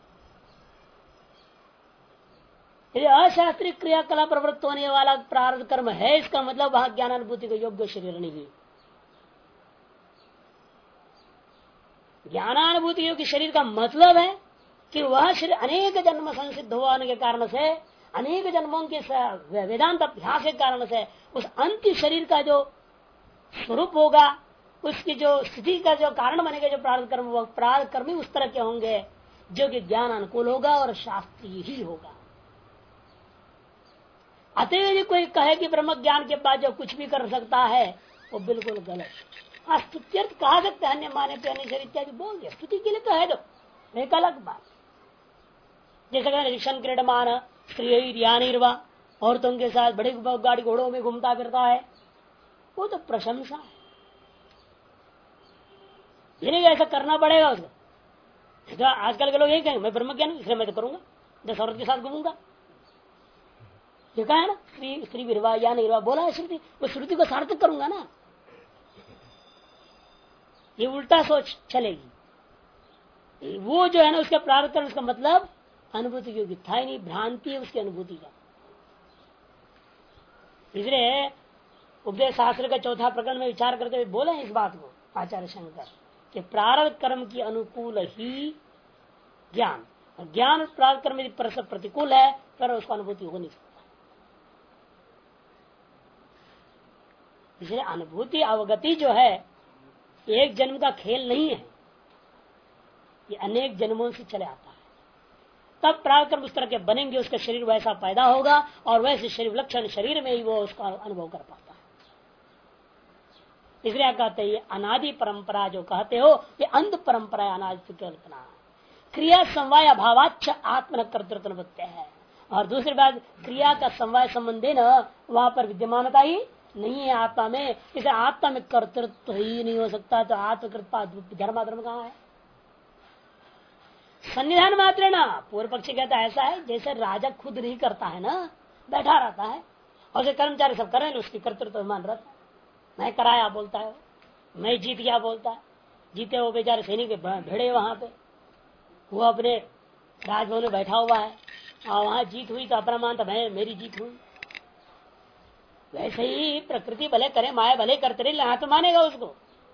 यदि अशास्त्रीय क्रियाकलाप प्रवृत्त होने वाला प्रारब्ध कर्म है, इसका मतलब वह ज्ञानानुभूति का योग्य शरीर नहीं। ज्ञानानुभूति योग्य शरीर का मतलब है कि वह शरीर अनेक जन्म संसिद्ध होने के कारण से, अनेक जन्मों के वेदांत अभ्यास के कारण से उस अंतिम शरीर का जो स्वरूप होगा, उसकी जो स्थिति का जो कारण बनेगा, जो प्रारब्ध कर्म, वो प्रारब्ध कर्म ही उस तरह के होंगे जो कि ज्ञान अनुकूल होगा और शास्त्रीय ही होगा। अतः यदि कोई कहे कि ब्रह्म ज्ञान के बाद जो कुछ भी कर सकता है, वो बिल्कुल गलत। स्तुत्यर्थ कहा सकते हैं, अन्य माने पे अन्य शरीर इत्यादि बोल दिया, स्तुति के लिए कहे दो, एक अलग बात। जैसे कहते रिक्शन क्रीडमान स्त्रिया औरतों के साथ बड़ी गाड़ी घोड़ों में घूमता फिरता है, वो तो प्रशंसा है, नहीं ऐसा करना पड़ेगा उसको। तो आजकल के लोग यही कहेंगे मैं ब्रह्म ज्ञान इसलिए मैं तो करूंगा, 10 औरत के साथ घूमूंगा, ये कहा है ना, स्त्री विरवा या निर्वाह बोला है श्रुति, वो श्रुति को सार्थक करूंगा ना। ये उल्टा सोच चलेगी। वो जो है ना उसका प्रारब्ध कर्म, उसका मतलब अनुभूति की था ही नहीं, भ्रांति है उसकी अनुभूति का। इसलिए उपदेश शास्त्र का 4था प्रकरण में विचार करते हुए बोले इस बात को आचार्य शंकर कि प्रारब्ध कर्म की अनुकूल ही ज्ञान, और ज्ञान प्रारब्ध कर्म यदि परस्पर प्रतिकूल है फिर उसको अनुभूति हो नहीं सकता। इसलिए अनुभूति अवगति जो है एक जन्म का खेल नहीं है, ये अनेक जन्मों से चले आता है। तब प्रारब्ध कर्म उस तरह के बनेंगे, उसका शरीर वैसा पैदा होगा और वैसे शरीर लक्षण शरीर में ही वो उसका अनुभव कर पाता है। इसलिए कहते हैं ये अनादि परंपरा जो कहते हो, ये अंध परंपरा अनादि कल्पना, क्रिया समवाय अभावाच्छ आत्मन कर्तृत्व नृत्य है। और दूसरी बात, क्रिया का समवाय संबंधी न वहां पर विद्यमानता ही नहीं है आत्मा में, इसे आत्मा में कर्तृत्व ही नहीं हो सकता। तो आत्मकृत धर्माधर्म कहाँ है? सन्निधान मात्र ना, पूर्व पक्षी कहता है ऐसा है जैसे राजा खुद नहीं करता है ना, बैठा रहता है और उसे कर्मचारी सब कर रहे हैं, उसकी कर्तृत्व मान रहता है, मैं कराया बोलता है, मैं जीत गया बोलता है। जीते वो बेचारे सैनिक भिड़े वहां पे, वो अपने राजभवन में बैठा हुआ है और वहां जीत हुई तो अपना मानता मैं मेरी जीत हुई। वैसे ही प्रकृति भले करे, माया भले करते रहे, हाथ मानेगा उसको,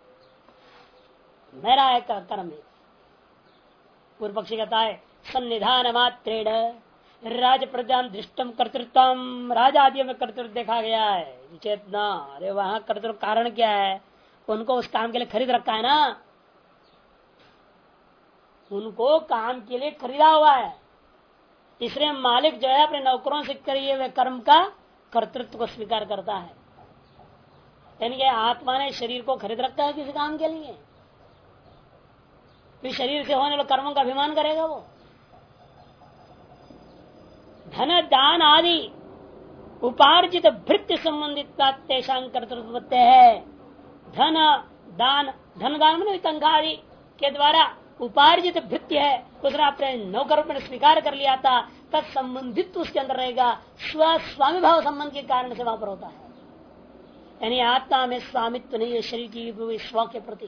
मेरा है कर्म। पूर्व पक्षी कहता है सन्निधान मात्रेण राज प्रजा दृष्टम कर्तृत्व, राजा आदि में कर्तृत्व देखा गया है चेतना। अरे वहां कर्तृत्व कारण क्या है? उनको उस काम के लिए खरीद रखा है ना, उनको काम के लिए खरीदा हुआ है। इसलिए मालिक जो है अपने नौकरों से करिए हुए कर्म का कर्तृत्व को स्वीकार करता है। यानी कि आत्मा ने शरीर को खरीद रखा है किसी काम के लिए, फिर शरीर से होने वाले कर्मों का अभिमान करेगा वो। धन दान आदि उपार्जित भृत्य संबंधित कर्तृत्व है। धन दान, धन दान में तंखा आदि के द्वारा उपार्जित भृत्य है, उसने अपने नौकर में स्वीकार कर लिया था, तत्संबंधित उसके अंदर रहेगा, स्व स्वामी भाव संबंध के कारण से वहां पर होता है। यानी आत्मा में स्वामित्व नहीं है शरीर की स्व के प्रति,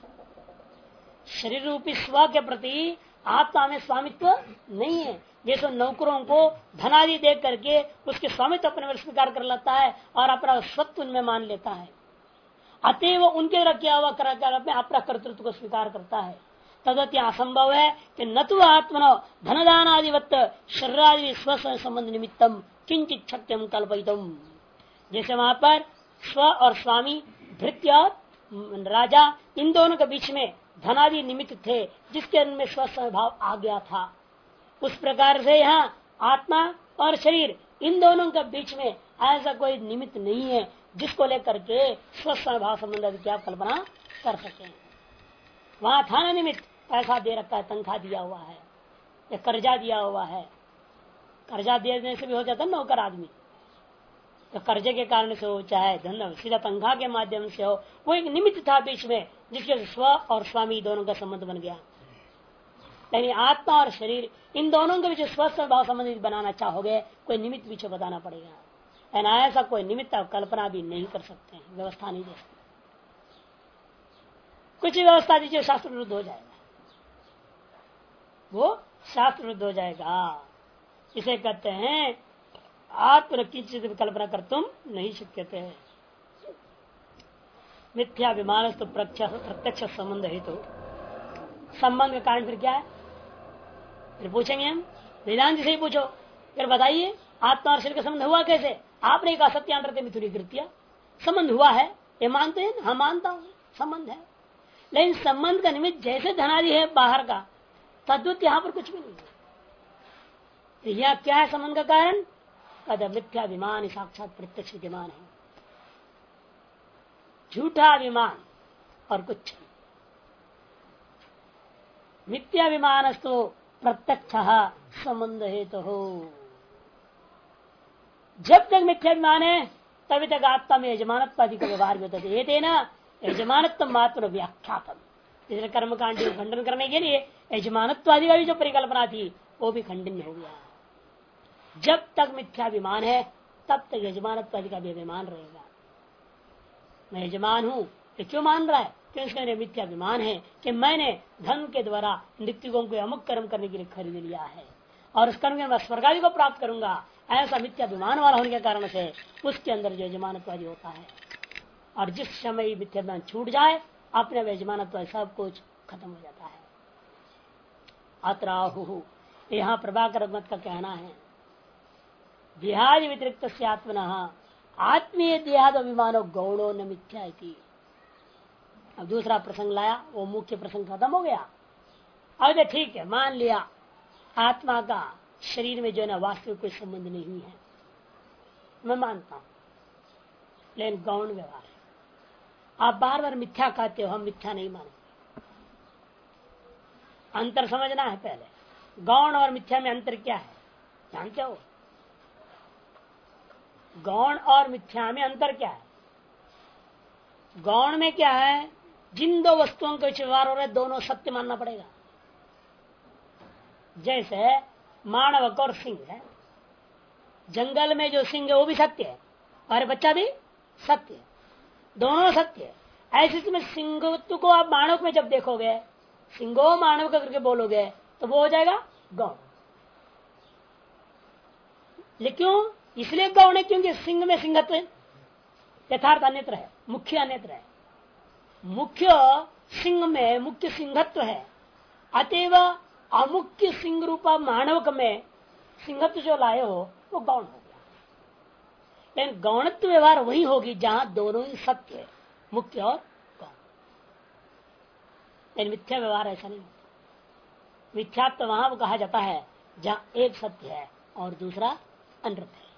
शरीर रूपी स्व के प्रति आत्मा में स्वामित्व नहीं है। जैसे नौकरों को धनादि दे करके उसके स्वामित्व अपने में स्वीकार कर लेता है और अपना स्वत्व उनमें मान लेता है, अतएव उनके द्वारा क्या हुआ कर अपना कर्तृत्व को स्वीकार करता है। तदत यहाँ असंभव है कि न तो आत्मनो धनदान आदिवत शरीरादि स्व संबंध निमित्तम किंचित शक्यम कल्पयितुम। जैसे वहां पर स्व और स्वामी भृत्य और राजा, इन दोनों के बीच में धनादि निमित्त थे, जिसके उनमें स्वस्थ भाव आ गया था। उस प्रकार से यहाँ आत्मा और शरीर इन दोनों के बीच में ऐसा कोई निमित्त नहीं है जिसको लेकर के स्वस्थ भाव संबंध की आप कल्पना कर सके। वहां था ना निमित्त, पैसा दे रखा है, तनख्वाह दिया हुआ है या कर्जा दिया हुआ है। कर्जा देने से भी हो जाता है नौकर आदमी, तो कर्जे के कारण से हो चाहे धन सीधा तनख्वाह के माध्यम से हो, वो एक निमित्त था बीच में जिसके स्व और स्वामी दोनों का संबंध बन गया। यानी आत्मा और शरीर इन दोनों के बीच स्वस्थ भाव संबंधित बनाना चाहोगे, कोई निमित्त पीछे बताना पड़ेगा। यानी ऐसा कोई निमित्त कल्पना भी नहीं कर सकते हैं, व्यवस्था नहीं दे सकते। कुछ व्यवस्था दीजिए शास्त्र विरुद्ध हो जाएगा, वो शास्त्र विरुद्ध हो जाएगा। इसे कहते हैं आत्म किंचित कल्पना कर तुम नहीं सकते। मिथ्याभिमान तो प्रत्यक्ष संबंध है, तो संबंध का कारण फिर क्या है? फिर पूछेंगे हम, वेदांत से ही पूछो, फिर बताइए आत्मा और शरीर का संबंध हुआ कैसे? आपने एक असत्यांतर मिथुनी कृत्या संबंध हुआ है, ये मानते हैं? हाँ मानता हूं संबंध है, लेकिन संबंध का निमित्त जैसे धनादि है बाहर का, तद्वत यहाँ पर कुछ भी नहीं है। तो यह क्या है संबंध का कारण? कदम मिथ्याभिमान साक्षात प्रत्यक्ष विद्यमान है, झूठा अभिमान और कुछ नहीं। मिथ्याभिमानस्तु प्रत्यक्ष संबंध है तो हो। जब तक मिथ्याभिमान है तभी तक आत्मा में यजमानत्वादि का व्यवहार भी होता है। ये ना यजमानत्व मात्र व्याख्यातम, इसलिए कर्मकांड खंडन करने के लिए यजमानत्वादि का भी जो परिकल्पना थी वो भी खंडन हो गया। जब तक मिथ्याभिमान है तब तक यजमानत्वादि का भी अभिमान रहेगा। मैं यजमान हूं ये क्यों मान रहा है? क्योंकि उसके मिथ्याभिमान है कि मैंने धन के द्वारा मृत्युओं को अमुक कर्म करने के लिए खरीद लिया है और उस कर्म में मैं स्वर्गादि को प्राप्त करूंगा, ऐसा मिथ्याभिमान वाला होने के कारण से उसके अंदर जो यजमानत्वादि होता है। और जिस समय मिथ्याभिमान छूट जाए अपने यजमानत्वादि सब कुछ खत्म हो जाता है। अत्राहु, यहाँ प्रभाकर मत का कहना है, देहादि व्यतिरिक्त से आत्मन आत्मीय देहाद अभिमानो गौड़ो न मिथ्या। अब दूसरा प्रसंग लाया, वो मुख्य प्रसंग खत्म हो गया। अब ठीक है, मान लिया आत्मा का शरीर में जो है ना वास्तविक कोई संबंध नहीं है, मैं मानता हूं, लेकिन गौण व्यवहार है। आप बार बार मिथ्या कहते हो, हम मिथ्या नहीं मानते। अंतर समझना है पहले, गौण और मिथ्या में अंतर क्या है जानते हो? गौण और मिथ्या में अंतर क्या है? गौण में क्या है? जिन दो वस्तुओं के व्यवहार हो रहे दोनों सत्य मानना पड़ेगा। जैसे मानवक और सिंह है, जंगल में जो सिंह है वो भी सत्य है और बच्चा भी सत्य है, दोनों सत्य है। ऐसे इसमें सिंहत्व को आप मानव में जब देखोगे, सिंहो मानव का करके बोलोगे तो वो हो जाएगा गौण। लेकिन इसलिए गौण है क्योंकि सिंह में सिंहत्व यथार्थ अन्यत्र है, मुख्य अन्यत्र है। मुख्य सिंह में मुख्य सिंहत्व है, अतएव अमुख्य सिंह रूपा मानवक में सिंहत्व जो लाए हो वो गौण हो गया। लेकिन गौणत्व व्यवहार वही होगी जहां दोनों ही सत्य है, मुख्य और गौण। लेकिन मिथ्या व्यवहार ऐसा नहीं होता। मिथ्यात्व वहां कहा जाता है जहां एक सत्य है और दूसरा अनृत है।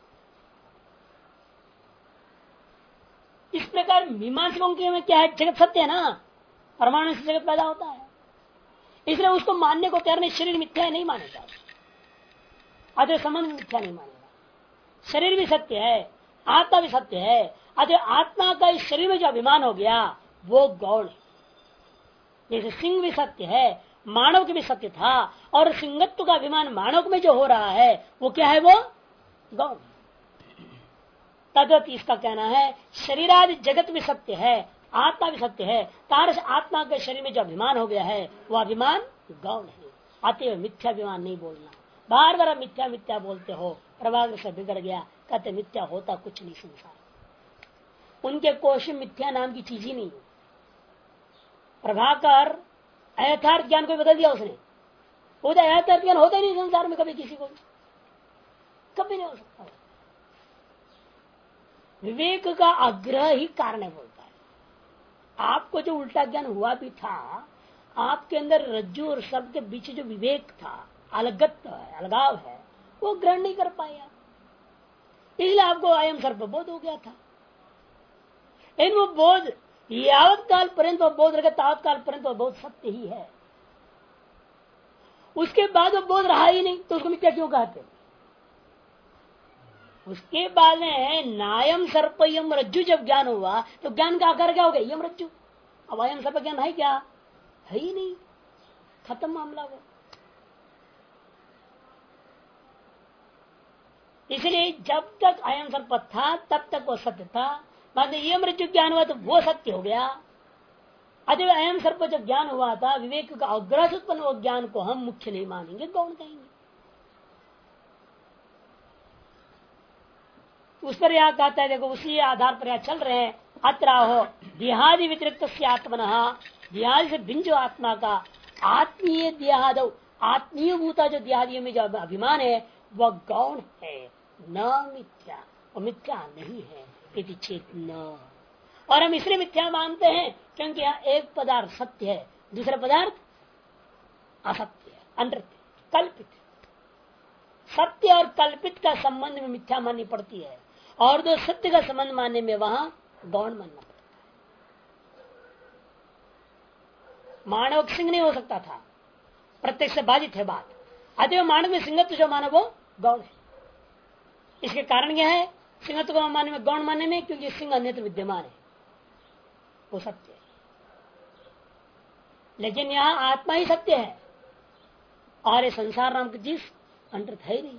इस प्रकार मीमांसकों के में क्या है? जगत सत्य है ना, परमाणु से जगत पैदा होता है, इसलिए उसको मानने को तैयार नहीं। शरीर मिथ्या नहीं मानेगा, अतः संबंध मिथ्या नहीं मानेगा। शरीर भी सत्य है, आत्मा भी सत्य है, अतः आत्मा का इस शरीर में जो अभिमान हो गया वो गौण है। जैसे सिंह भी सत्य है, मानव के भी सत्य था, और सिंहत्व का अभिमान मानव में जो हो रहा है वो क्या है? वो गौण। तद्वत इसका कहना है शरीर आदि जगत भी सत्य है, आत्मा भी सत्य है, तारस आत्मा के शरीर में जो अभिमान हो गया है वो अभिमान गौण है। अतएव मिथ्याभिमान नहीं बोलना। बार बार मिथ्या मिथ्या बोलते हो, प्रभाकर से बिगड़ गया। कहते मिथ्या होता कुछ नहीं संसार। उनके कोश मिथ्या नाम की चीज ही नहीं है। प्रभाकर यथार्थ ज्ञान को बदल दिया उसने। वो यथार्थ ज्ञान होता ही नहीं संसार में कभी, किसी को कभी नहीं हो सकता। विवेक का आग्रह ही कारण बोलता है। आपको जो उल्टा ज्ञान हुआ भी था, आपके अंदर रज्जु और सर्प के बीच जो विवेक था, अलगत्व है, अलगाव है, वो ग्रहण नहीं कर पाया, इसलिए आपको अयम सर्प बोध हो गया था। लेकिन वो बोध यावत काल पर्यंत वो बोध रहेगा, तावत काल पर्यंत वो बोध सत्य ही है। उसके बाद वो बोध रहा ही नहीं, तो उसको मिथ्या क्यों कहते? उसके बाद में नायम सर्पयम रज्जु जब ज्ञान हुआ तो ज्ञान का आकार क्या हो गया? यम रज्जु। अब अयम सर्प ज्ञान है क्या? है ही नहीं, खत्म मामला वो। इसलिए जब तक अयम सर्प था तब तक वो सत्य था, बाद में यम रज्जु ज्ञान हुआ तो वो सत्य हो गया। अतः अयम सर्प जब ज्ञान हुआ था, विवेक का अग्रह से उत्पन्न वो ज्ञान को हम मुख्य नहीं मानेंगे, गौण कहेंगे। उस पर यह कहता है, देखो उसी आधार पर यह चल रहे हैं। अत्र हो देहादि व्यतिरिक्त आत्मनः, देहादि से भिन्न जो आत्मा का आत्मीय देहाद, आत्मीय भूता जो देहादियों में जो अभिमान है वह गौण है, न मिथ्या, और मिथ्या नहीं है इति चेत न। और हम इसलिए मिथ्या मानते हैं क्योंकि यहाँ एक पदार्थ सत्य है, दूसरा पदार्थ असत्य है, अनृत्य, कल्पित। सत्य और कल्पित का संबंध में मिथ्या माननी पड़ती है, और जो सत्य का संबंध मानने में वहां गौण मानना पड़ता है। मानव सिंह नहीं हो सकता था, प्रत्यक्ष से बाधित है बात। अतः मानव में सिंहत्व जो मानव वो गौण है। इसके कारण क्या है सिंहत्व को मानने में, गौण मानने में? क्योंकि सिंह अन्यत्र विद्यमान है, वो सत्य है। लेकिन यहाँ आत्मा ही सत्य है और ये संसार नाम की चीज अनृत है ही नहीं।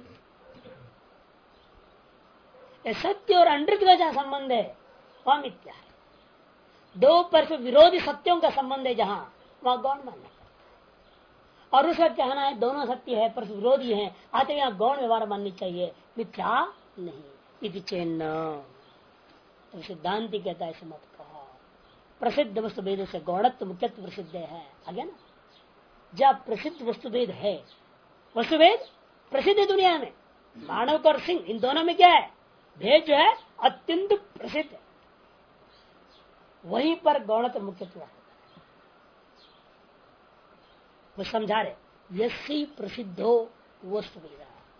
सत्य और अनृत का जहां संबंध है वह मिथ्या है। दो परस्पर विरोधी सत्यों का संबंध है जहां, वहां गौण मानना पड़ता है। और उसका कहना है दोनों सत्य है परस्पर विरोधी है, आते यहाँ गौण व्यवहार माननी चाहिए, मिथ्या नहीं। इति चेन्न, तो सिद्धांति कहता है ऐसे मत कहो। प्रसिद्ध वस्तु भेद से गौणत्व मुख्यत्व प्रसिद्ध है। आगे ना, जब प्रसिद्ध वस्तु भेद है, वस्तु भेद प्रसिद्ध है दुनिया में, मानव और सिंह इन दोनों में क्या है भेद जो है अत्यंत प्रसिद्ध है, वहीं पर गौणत्व मुख्यत्व है। वो समझा रहे यसी प्रसिद्धो वस्तु भेद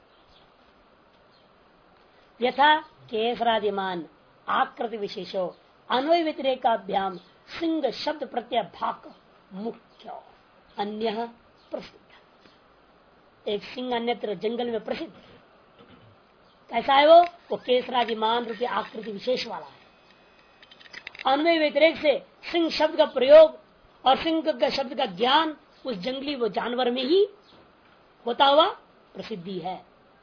यथा केसरादिमान आकृति विशेषो अन्वय व्यतिरेकाभ्याम सिंह शब्द प्रत्यय भाक मुख्य अन्य प्रसिद्ध। एक सिंह अन्यत्र जंगल में प्रसिद्ध, कैसा है वो केसरादिमान रूपी आकृति विशेष वाला है। अन्वय व्यतिरेक से सिंह शब्द का प्रयोग और सिंह का शब्द का ज्ञान उस जंगली वो जानवर में ही होता हुआ प्रसिद्धि है।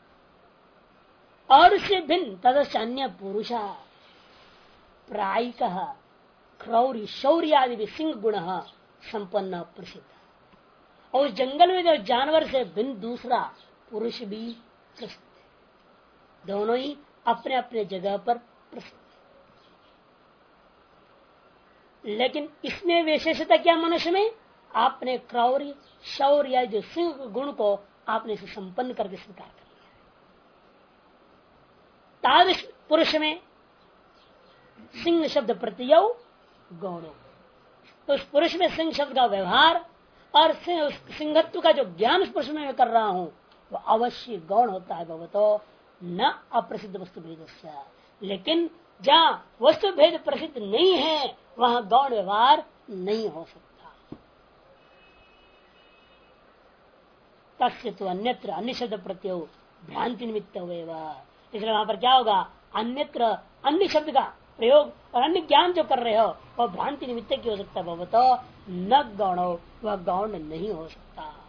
और उससे भिन्न तदस्य अन्य पुरुष प्रायिक क्रौरी शौर्य आदि भी सिंह गुण संपन्न प्रसिद्ध। और उस जंगल में जो जानवर से भिन्न दूसरा पुरुष भी प्रसिद्ध है। दोनों ही अपने अपने जगह पर प्रसिद्ध है। लेकिन इसमें विशेषता क्या मनुष्य में? आपने क्रौरी शौर्य जो सिंह गुण को आपने से संपन्न करके स्वीकार कर लिया। तादृश पुरुष में सिंह शब्द प्रत्यय गौणो, तो उस पुरुष में सिंह शब्द का व्यवहार और सिंहत्व का जो ज्ञान उस पुरुष में मैं कर रहा हूं वो अवश्य गौण होता है भगवतो न अप्रसिद्ध वस्तु भेद। लेकिन जहां वस्तु भेद प्रसिद्ध नहीं है वहां गौण व्यवहार नहीं हो सकता। तस्य तो अन्यत्र अन्य शब्द प्रत्यय भ्रांति निमित्त हुएगा। इसलिए वहां पर क्या होगा? अन्यत्र अन्य शब्द का प्रयोग और अन्य ज्ञान जो कर रहे हो वह भ्रांति निमित्त की हो सकता है भगवतो न गौण, वह गौण नहीं हो सकता।